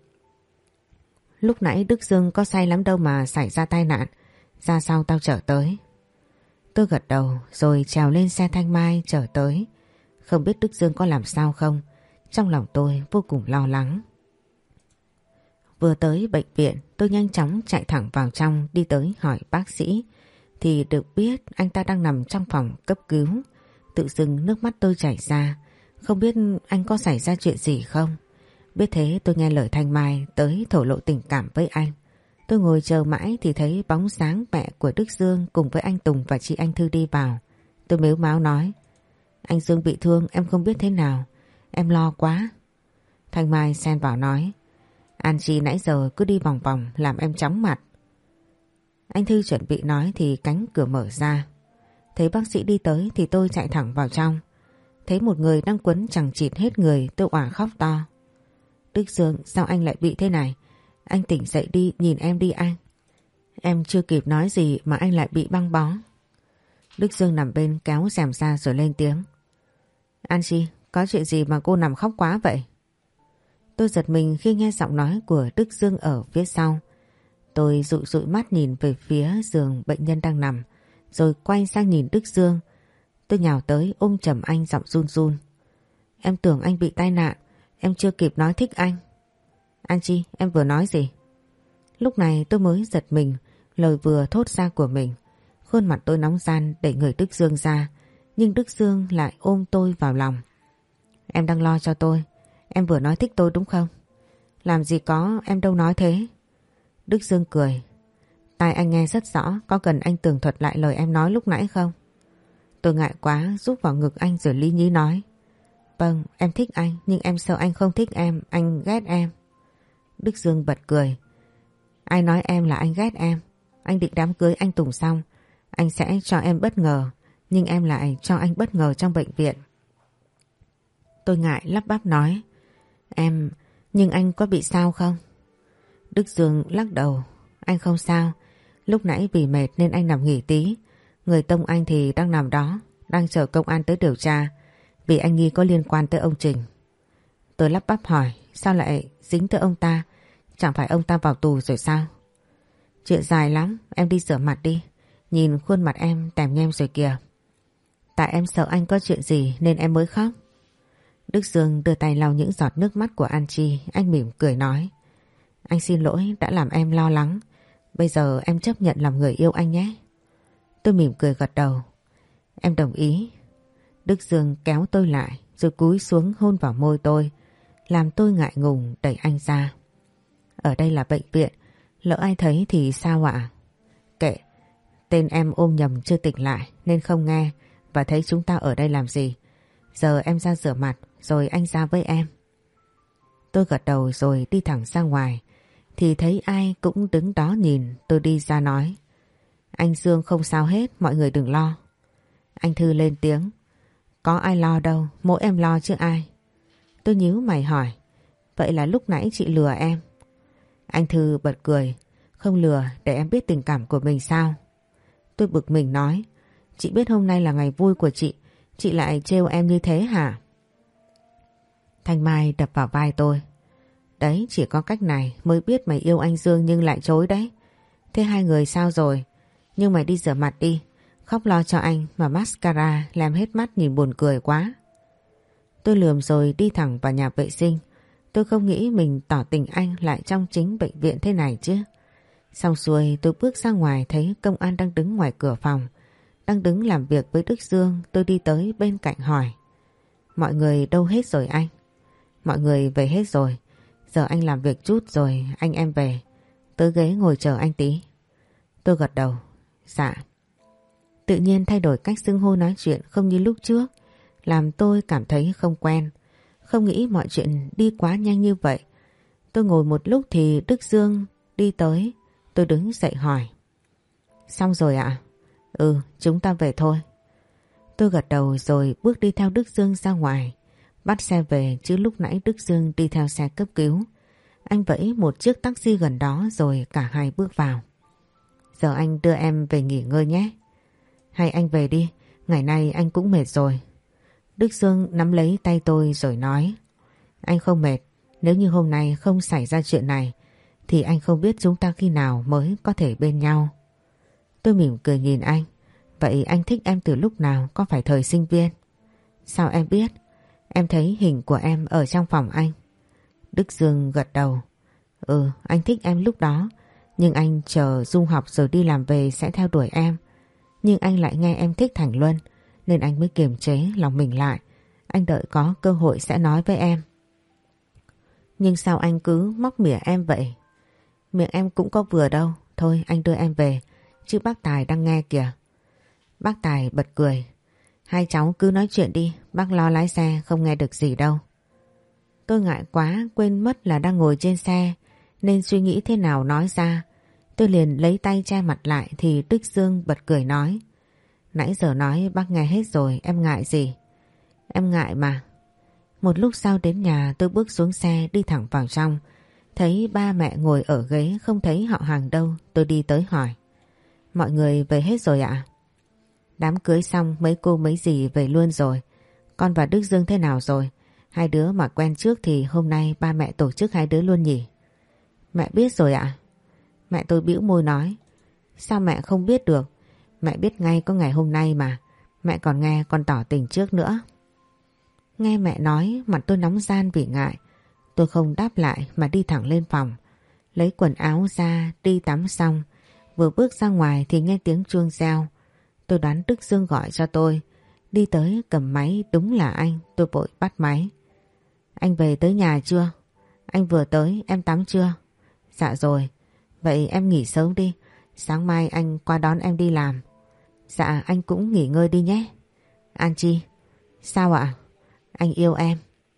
Lúc nãy Đức Dương có say lắm đâu mà xảy ra tai nạn. Ra sau tao chở tới. Tôi gật đầu rồi trèo lên xe Thanh Mai chở tới. Không biết Đức Dương có làm sao không. Trong lòng tôi vô cùng lo lắng. Vừa tới bệnh viện tôi nhanh chóng chạy thẳng vào trong, đi tới hỏi bác sĩ. Thì được biết anh ta đang nằm trong phòng cấp cứu. Tự dưng nước mắt tôi chảy ra. Không biết anh có xảy ra chuyện gì không. Biết thế tôi nghe lời Thanh Mai tới thổ lộ tình cảm với anh. Tôi ngồi chờ mãi thì thấy bóng dáng mẹ của Đức Dương cùng với anh Tùng và chị Anh Thư đi vào. Tôi mếu máo nói. Anh Dương bị thương em không biết thế nào. Em lo quá. Thanh Mai xen vào nói. Angie nãy giờ cứ đi vòng vòng làm em chóng mặt. Anh Thư chuẩn bị nói thì cánh cửa mở ra. Thấy bác sĩ đi tới thì tôi chạy thẳng vào trong. Thấy một người đang quấn chằng chịt hết người, tôi òa khóc to. Đức Dương, sao anh lại bị thế này? Anh tỉnh dậy đi, nhìn em đi anh. Em chưa kịp nói gì mà anh lại bị băng bó. Đức Dương nằm bên kéo rèm ra rồi lên tiếng. Angie, có chuyện gì mà cô nằm khóc quá vậy? Tôi giật mình khi nghe giọng nói của Đức Dương ở phía sau. Tôi dụi dụi mắt nhìn về phía giường bệnh nhân đang nằm, rồi quay sang nhìn Đức Dương. Tôi nhào tới ôm chầm anh giọng run run. Em tưởng anh bị tai nạn, em chưa kịp nói thích anh. Angie, em vừa nói gì? Lúc này tôi mới giật mình lời vừa thốt ra của mình. Khuôn mặt tôi nóng ran đẩy người Đức Dương ra, nhưng Đức Dương lại ôm tôi vào lòng. Em đang lo cho tôi. Em vừa nói thích tôi đúng không? Làm gì có, em đâu nói thế. Đức Dương cười. Tai anh nghe rất rõ, có cần anh tường thuật lại lời em nói lúc nãy không? Tôi ngại quá, rúc vào ngực anh rồi lý nhí nói. Vâng, em thích anh, nhưng em sợ anh không thích em, anh ghét em. Đức Dương bật cười. Ai nói em là anh ghét em? Anh định đám cưới anh Tùng xong, anh sẽ cho em bất ngờ, nhưng em lại cho anh bất ngờ trong bệnh viện. Tôi ngại lắp bắp nói. Em, nhưng anh có bị sao không? Đức Dương lắc đầu. Anh không sao. Lúc nãy vì mệt nên anh nằm nghỉ tí. Người tông anh thì đang nằm đó, đang chờ công an tới điều tra, vì anh nghi có liên quan tới ông Trình. Tôi lắp bắp hỏi. Sao lại dính tới ông ta? Chẳng phải ông ta vào tù rồi sao? Chuyện dài lắm, em đi rửa mặt đi. Nhìn khuôn mặt em tèm nhem rồi kìa. Tại em sợ anh có chuyện gì nên em mới khóc. Đức Dương đưa tay lau những giọt nước mắt của An Chi. Anh mỉm cười nói. Anh xin lỗi đã làm em lo lắng. Bây giờ em chấp nhận làm người yêu anh nhé. Tôi mỉm cười gật đầu. Em đồng ý. Đức Dương kéo tôi lại rồi cúi xuống hôn vào môi tôi, làm tôi ngại ngùng đẩy anh ra. Ở đây là bệnh viện, lỡ ai thấy thì sao ạ? Kệ, tên em ôm nhầm chưa tỉnh lại nên không nghe và thấy chúng ta ở đây làm gì. Giờ em ra rửa mặt rồi anh ra với em. Tôi gật đầu rồi đi thẳng ra ngoài, thì thấy ai cũng đứng đó nhìn. Tôi đi ra nói. Anh Dương không sao hết, mọi người đừng lo. Anh Thư lên tiếng. Có ai lo đâu, mỗi em lo chứ ai. Tôi nhíu mày hỏi. Vậy là lúc nãy chị lừa em? Anh Thư bật cười. Không lừa, để em biết tình cảm của mình sao? Tôi bực mình nói. Chị biết hôm nay là ngày vui của chị, chị lại trêu em như thế hả? Thanh Mai đập vào vai tôi. Đấy, chỉ có cách này mới biết mày yêu anh Dương nhưng lại chối đấy. Thế hai người sao rồi? Nhưng mày đi rửa mặt đi. Khóc lo cho anh mà mascara làm hết mắt nhìn buồn cười quá. Tôi lườm rồi đi thẳng vào nhà vệ sinh. Tôi không nghĩ mình tỏ tình anh lại trong chính bệnh viện thế này chứ. Xong xuôi tôi bước ra ngoài thấy công an đang đứng ngoài cửa phòng, đang đứng làm việc với Đức Dương. Tôi đi tới bên cạnh hỏi. Mọi người đâu hết rồi anh? Mọi người về hết rồi. Giờ anh làm việc chút rồi anh em về. Tới ghế ngồi chờ anh tí. Tôi gật đầu. Dạ. Tự nhiên thay đổi cách xưng hô nói chuyện không như lúc trước, làm tôi cảm thấy không quen. Không nghĩ mọi chuyện đi quá nhanh như vậy. Tôi ngồi một lúc thì Đức Dương đi tới. Tôi đứng dậy hỏi. Xong rồi ạ? Ừ, chúng ta về thôi. Tôi gật đầu rồi bước đi theo Đức Dương ra ngoài. Bắt xe về chứ lúc nãy Đức Dương đi theo xe cấp cứu. Anh vẫy một chiếc taxi gần đó rồi cả hai bước vào. Giờ anh đưa em về nghỉ ngơi nhé. Hay anh về đi, ngày nay anh cũng mệt rồi. Đức Dương nắm lấy tay tôi rồi nói. Anh không mệt, nếu như hôm nay không xảy ra chuyện này thì anh không biết chúng ta khi nào mới có thể bên nhau. Tôi mỉm cười nhìn anh. Vậy anh thích em từ lúc nào, có phải thời sinh viên? Sao em biết? Em thấy hình của em ở trong phòng anh. Đức Dương gật đầu. Ừ, anh thích em lúc đó, nhưng anh chờ Dung học rồi đi làm về sẽ theo đuổi em. Nhưng anh lại nghe em thích Thành Luân nên anh mới kiềm chế lòng mình lại. Anh đợi có cơ hội sẽ nói với em. Nhưng sao anh cứ móc mỉa em vậy? Miệng em cũng có vừa đâu. Thôi anh đưa em về, chứ bác Tài đang nghe kìa. Bác Tài bật cười. Hai cháu cứ nói chuyện đi, bác lo lái xe không nghe được gì đâu. Tôi ngại quá quên mất là đang ngồi trên xe nên suy nghĩ thế nào nói ra. Tôi liền lấy tay che mặt lại thì Đức Dương bật cười nói. Nãy giờ nói bác nghe hết rồi, em ngại gì? Em ngại mà. Một lúc sau đến nhà tôi bước xuống xe đi thẳng vào trong. Thấy ba mẹ ngồi ở ghế không thấy họ hàng đâu. Tôi đi tới hỏi. Mọi người về hết rồi ạ? Đám cưới xong mấy cô mấy dì về luôn rồi. Con và Đức Dương thế nào rồi? Hai đứa mà quen trước thì hôm nay ba mẹ tổ chức hai đứa luôn nhỉ? Mẹ biết rồi ạ. Mẹ tôi bĩu môi nói. Sao mẹ không biết được? Mẹ biết ngay có ngày hôm nay mà. Mẹ còn nghe con tỏ tình trước nữa. Nghe mẹ nói mặt tôi nóng ran vì ngại. Tôi không đáp lại mà đi thẳng lên phòng. Lấy quần áo ra đi tắm xong. Vừa bước ra ngoài thì nghe tiếng chuông reo. Tôi đoán Đức Dương gọi cho tôi. Đi tới cầm máy, đúng là anh. Tôi vội bắt máy. Anh về tới nhà chưa? Anh vừa tới, em tắm chưa? Dạ rồi. Vậy em nghỉ sớm đi. Sáng mai anh qua đón em đi làm. Dạ anh cũng nghỉ ngơi đi nhé. An Chi. Sao ạ? Anh yêu em.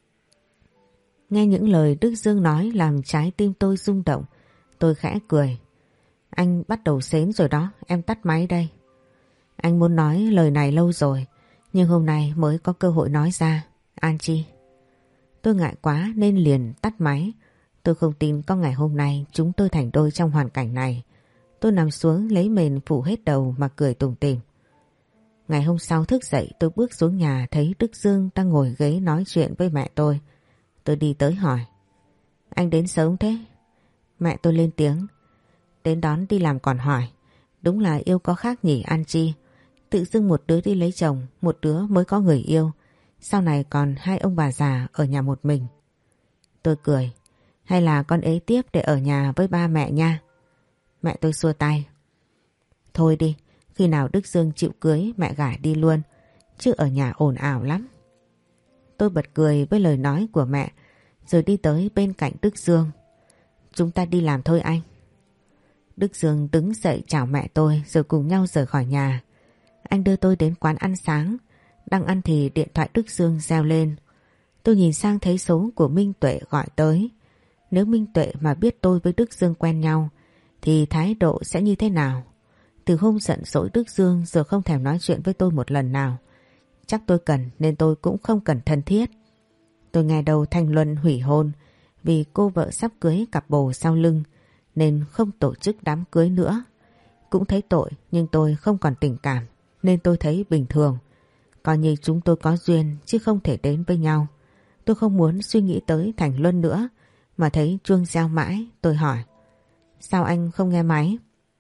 Nghe những lời Đức Dương nói làm trái tim tôi rung động. Tôi khẽ cười. Anh bắt đầu xến rồi đó, em tắt máy đây. Anh muốn nói lời này lâu rồi, nhưng hôm nay mới có cơ hội nói ra. An Chi. Tôi ngại quá nên liền tắt máy. Tôi không tin có ngày hôm nay chúng tôi thành đôi trong hoàn cảnh này. Tôi nằm xuống lấy mền phủ hết đầu mà cười tủm tỉm. Ngày hôm sau thức dậy tôi bước xuống nhà thấy Đức Dương đang ngồi ghế nói chuyện với mẹ tôi. Tôi đi tới hỏi. Anh đến sớm thế? Mẹ tôi lên tiếng. Đến đón đi làm còn hỏi. Đúng là yêu có khác nhỉ An Chi. Tự dưng một đứa đi lấy chồng, một đứa mới có người yêu. Sau này còn hai ông bà già ở nhà một mình. Tôi cười. Hay là con ế tiếp để ở nhà với ba mẹ nha. Mẹ tôi xua tay. Thôi đi, khi nào Đức Dương chịu cưới mẹ gả đi luôn. Chứ ở nhà ồn ào lắm. Tôi bật cười với lời nói của mẹ. Rồi đi tới bên cạnh Đức Dương. Chúng ta đi làm thôi anh. Đức Dương đứng dậy chào mẹ tôi rồi cùng nhau rời khỏi nhà. Anh đưa tôi đến quán ăn sáng. Đang ăn thì điện thoại Đức Dương reo lên. Tôi nhìn sang thấy số của Minh Tuệ gọi tới. Nếu Minh Tuệ mà biết tôi với Đức Dương quen nhau thì thái độ sẽ như thế nào? Từ hôm giận dỗi Đức Dương giờ không thèm nói chuyện với tôi một lần nào. Chắc tôi cần nên tôi cũng không cần thân thiết. Tôi nghe đầu Thanh Luân hủy hôn vì cô vợ sắp cưới cặp bồ sau lưng nên không tổ chức đám cưới nữa. Cũng thấy tội nhưng tôi không còn tình cảm nên tôi thấy bình thường. Coi như chúng tôi có duyên chứ không thể đến với nhau. Tôi không muốn suy nghĩ tới Thành Luân nữa mà thấy chuông reo mãi. Tôi hỏi. Sao anh không nghe máy?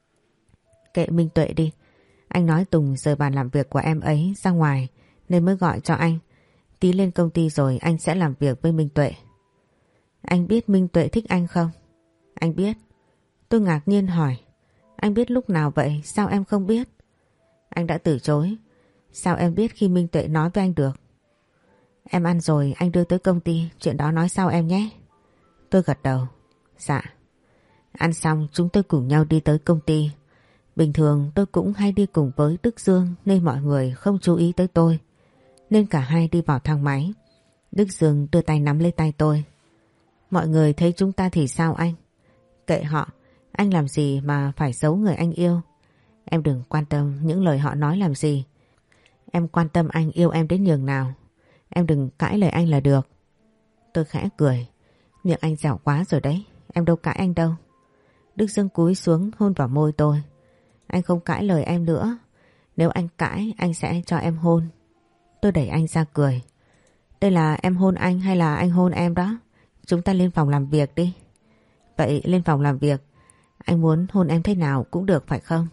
Kệ Minh Tuệ đi. Anh nói Tùng rời bàn làm việc của em ấy ra ngoài nên mới gọi cho anh. Tí lên công ty rồi anh sẽ làm việc với Minh Tuệ. Anh biết Minh Tuệ thích anh không? Anh biết. Tôi ngạc nhiên hỏi. Anh biết lúc nào vậy? Sao em không biết? Anh đã từ chối. Sao em biết khi Minh Tuệ nói với anh được? Em ăn rồi anh đưa tới công ty. Chuyện đó nói sau em nhé. Tôi gật đầu. Dạ. Ăn xong chúng tôi cùng nhau đi tới công ty. Bình thường tôi cũng hay đi cùng với Đức Dương nên mọi người không chú ý tới tôi. Nên cả hai đi vào thang máy. Đức Dương đưa tay nắm lấy tay tôi. Mọi người thấy chúng ta thì sao anh? Kệ họ. Anh làm gì mà phải giấu người anh yêu? Em đừng quan tâm những lời họ nói làm gì. Em quan tâm anh yêu em đến nhường nào. Em đừng cãi lời anh là được. Tôi khẽ cười. Miệng anh dẻo quá rồi đấy. Em đâu cãi anh đâu. Đức Dương cúi xuống hôn vào môi tôi. Anh không cãi lời em nữa. Nếu anh cãi anh sẽ cho em hôn. Tôi đẩy anh ra cười. Đây là em hôn anh hay là anh hôn em đó? Chúng ta lên phòng làm việc đi. Vậy lên phòng làm việc. Anh muốn hôn em thế nào cũng được phải không?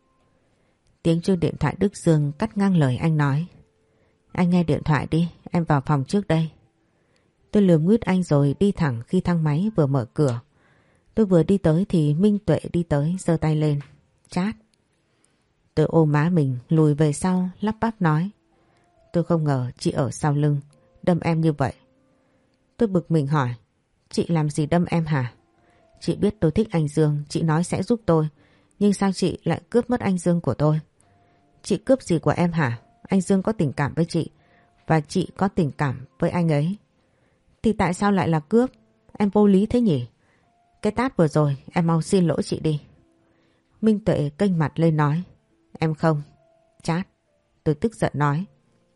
Tiếng chuông điện thoại Đức Dương cắt ngang lời anh nói. Anh nghe điện thoại đi, em vào phòng trước đây. Tôi lườm nguyết anh rồi đi thẳng khi thang máy vừa mở cửa. Tôi vừa đi tới thì Minh Tuệ đi tới giơ tay lên. Chát. Tôi ôm má mình lùi về sau lắp bắp nói. Tôi không ngờ chị ở sau lưng đâm em như vậy. Tôi bực mình hỏi. Chị làm gì đâm em hả? Chị biết tôi thích anh Dương, chị nói sẽ giúp tôi. Nhưng sao chị lại cướp mất anh Dương của tôi? Chị cướp gì của em hả? Anh Dương có tình cảm với chị và chị có tình cảm với anh ấy. Thì tại sao lại là cướp? Em vô lý thế nhỉ? Cái tát vừa rồi em mau xin lỗi chị đi. Minh Tuệ kênh mặt lên nói. Em không. Chát. Tôi tức giận nói.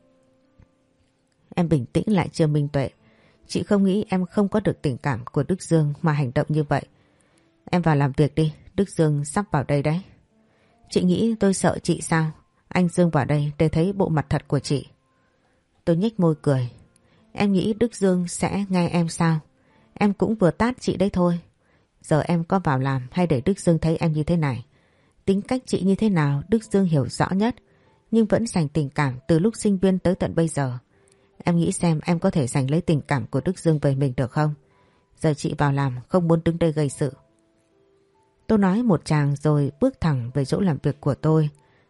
Em bình tĩnh lại chưa Minh Tuệ? Chị không nghĩ em không có được tình cảm của Đức Dương mà hành động như vậy. Em vào làm việc đi, Đức Dương sắp vào đây đấy. Chị nghĩ tôi sợ chị sao? Anh Dương vào đây để thấy bộ mặt thật của chị. Tôi nhếch môi cười. Em nghĩ Đức Dương sẽ nghe em sao? Em cũng vừa tát chị đấy thôi. Giờ em có vào làm hay để Đức Dương thấy em như thế này? Tính cách chị như thế nào Đức Dương hiểu rõ nhất, nhưng vẫn dành tình cảm từ lúc sinh viên tới tận bây giờ. Em nghĩ xem em có thể giành lấy tình cảm của Đức Dương về mình được không? Giờ chị vào làm không muốn đứng đây gây sự. Tôi nói một tràng rồi bước thẳng về chỗ làm việc của tôi.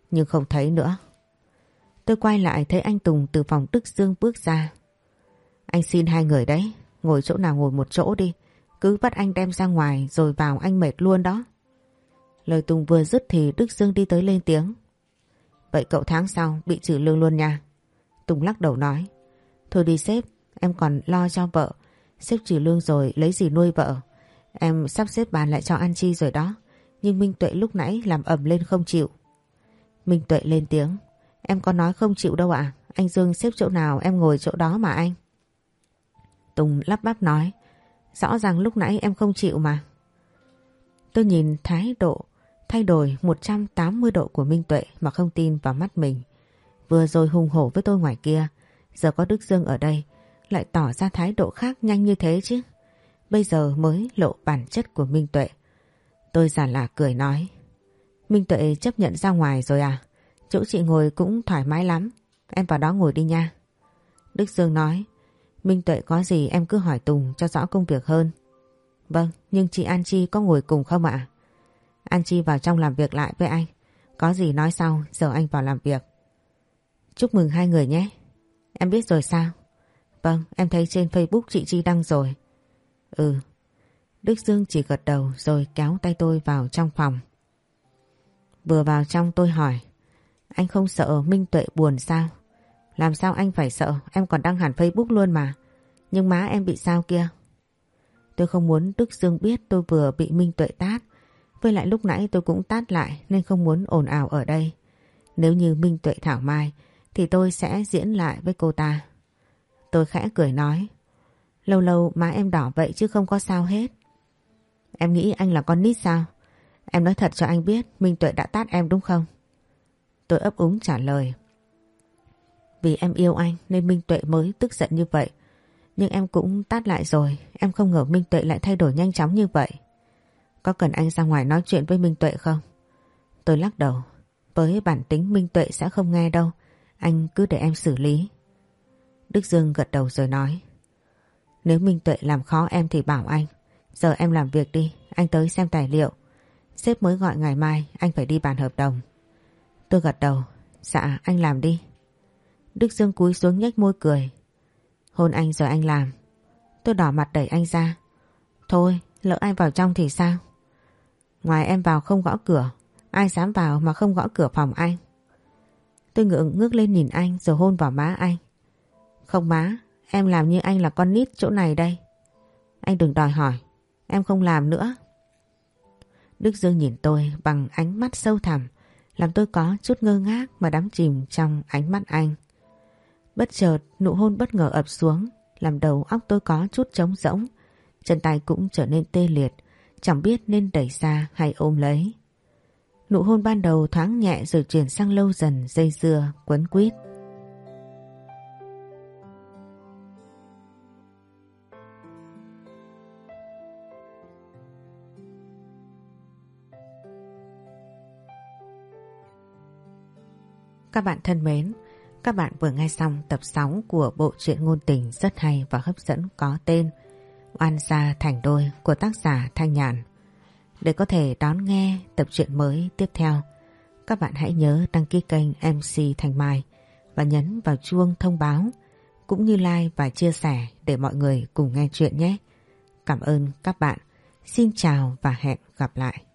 nhưng không thấy nữa. Tôi quay lại thấy anh Tùng từ phòng Đức Dương bước ra. Anh xin hai người đấy, ngồi chỗ nào ngồi một chỗ đi. Cứ bắt anh đem ra ngoài rồi vào anh mệt luôn đó. Lời Tùng vừa dứt thì Đức Dương đi tới lên tiếng. Vậy cậu tháng sau bị trừ lương luôn nha. Tùng lắc đầu nói. Thôi đi sếp, em còn lo cho vợ. Sếp trừ lương rồi lấy gì nuôi vợ. Em sắp xếp bàn lại cho An Chi rồi đó. Nhưng Minh Tuệ lúc nãy làm ầm lên không chịu. Minh Tuệ lên tiếng. Em có nói không chịu đâu ạ. Anh Dương xếp chỗ nào em ngồi chỗ đó mà anh. Tùng lắp bắp nói. Rõ ràng lúc nãy em không chịu mà. Tôi nhìn thái độ thay đổi một trăm tám mươi độ của Minh Tuệ mà không tin vào mắt mình. Vừa rồi hùng hổ với tôi ngoài kia, giờ có Đức Dương ở đây lại tỏ ra thái độ khác nhanh như thế chứ. Bây giờ mới lộ bản chất của Minh Tuệ. Tôi giả lạ cười nói. Minh Tuệ chấp nhận ra ngoài rồi à? Chỗ chị ngồi cũng thoải mái lắm. Em vào đó ngồi đi nha. Đức Dương nói. Minh Tuệ có gì em cứ hỏi Tùng cho rõ công việc hơn. Vâng, nhưng chị An Chi có ngồi cùng không ạ? An Chi vào trong làm việc lại với anh. Có gì nói sau, giờ anh vào làm việc. Chúc mừng hai người nhé. Em biết rồi sao? Vâng, em thấy trên Facebook chị Chi đăng rồi. Ừ. Đức Dương chỉ gật đầu rồi kéo tay tôi vào trong phòng. Vừa vào trong tôi hỏi. Anh không sợ Minh Tuệ buồn sao? Làm sao anh phải sợ, em còn đăng hẳn Facebook luôn mà. Nhưng má em bị sao kia? Tôi không muốn Đức Dương biết tôi vừa bị Minh Tuệ tát. Với lại lúc nãy tôi cũng tát lại nên không muốn ồn ào ở đây. Nếu như Minh Tuệ thảo mai thì tôi sẽ diễn lại với cô ta. Tôi khẽ cười nói. Lâu lâu má em đỏ vậy chứ không có sao hết. Em nghĩ anh là con nít sao? Em nói thật cho anh biết Minh Tuệ đã tát em đúng không? Tôi ấp úng trả lời. Vì em yêu anh nên Minh Tuệ mới tức giận như vậy. Nhưng em cũng tát lại rồi. Em không ngờ Minh Tuệ lại thay đổi nhanh chóng như vậy. Có cần anh ra ngoài nói chuyện với Minh Tuệ không? Tôi lắc đầu. Với bản tính Minh Tuệ sẽ không nghe đâu. Anh cứ để em xử lý. Đức Dương gật đầu rồi nói. Nếu Minh Tuệ làm khó em thì bảo anh. Giờ em làm việc đi. Anh tới xem tài liệu. Sếp mới gọi ngày mai anh phải đi bàn hợp đồng. Tôi gật đầu. Dạ anh làm đi. Đức Dương cúi xuống nhếch môi cười. Hôn anh rồi anh làm. Tôi đỏ mặt đẩy anh ra. Thôi lỡ anh vào trong thì sao? Ngoài em vào không gõ cửa. Ai dám vào mà không gõ cửa phòng anh? Tôi ngượng ngước lên nhìn anh rồi hôn vào má anh. Không má, em làm như anh là con nít chỗ này đây. Anh đừng đòi hỏi. Em không làm nữa. Đức Dương nhìn tôi bằng ánh mắt sâu thẳm, làm tôi có chút ngơ ngác mà đắm chìm trong ánh mắt anh. Bất chợt nụ hôn bất ngờ ập xuống, làm đầu óc tôi có chút trống rỗng, chân tay cũng trở nên tê liệt, chẳng biết nên đẩy ra hay ôm lấy. Nụ hôn ban đầu thoáng nhẹ rồi chuyển sang lâu dần dây dưa quấn quýt. Các bạn thân mến, các bạn vừa nghe xong tập sáu của bộ truyện ngôn tình rất hay và hấp dẫn có tên Oan gia thành đôi của tác giả Thanh Nhàn. Để có thể đón nghe tập truyện mới tiếp theo, các bạn hãy nhớ đăng ký kênh em xê Thanh Mai và nhấn vào chuông thông báo cũng như like và chia sẻ để mọi người cùng nghe chuyện nhé. Cảm ơn các bạn. Xin chào và hẹn gặp lại.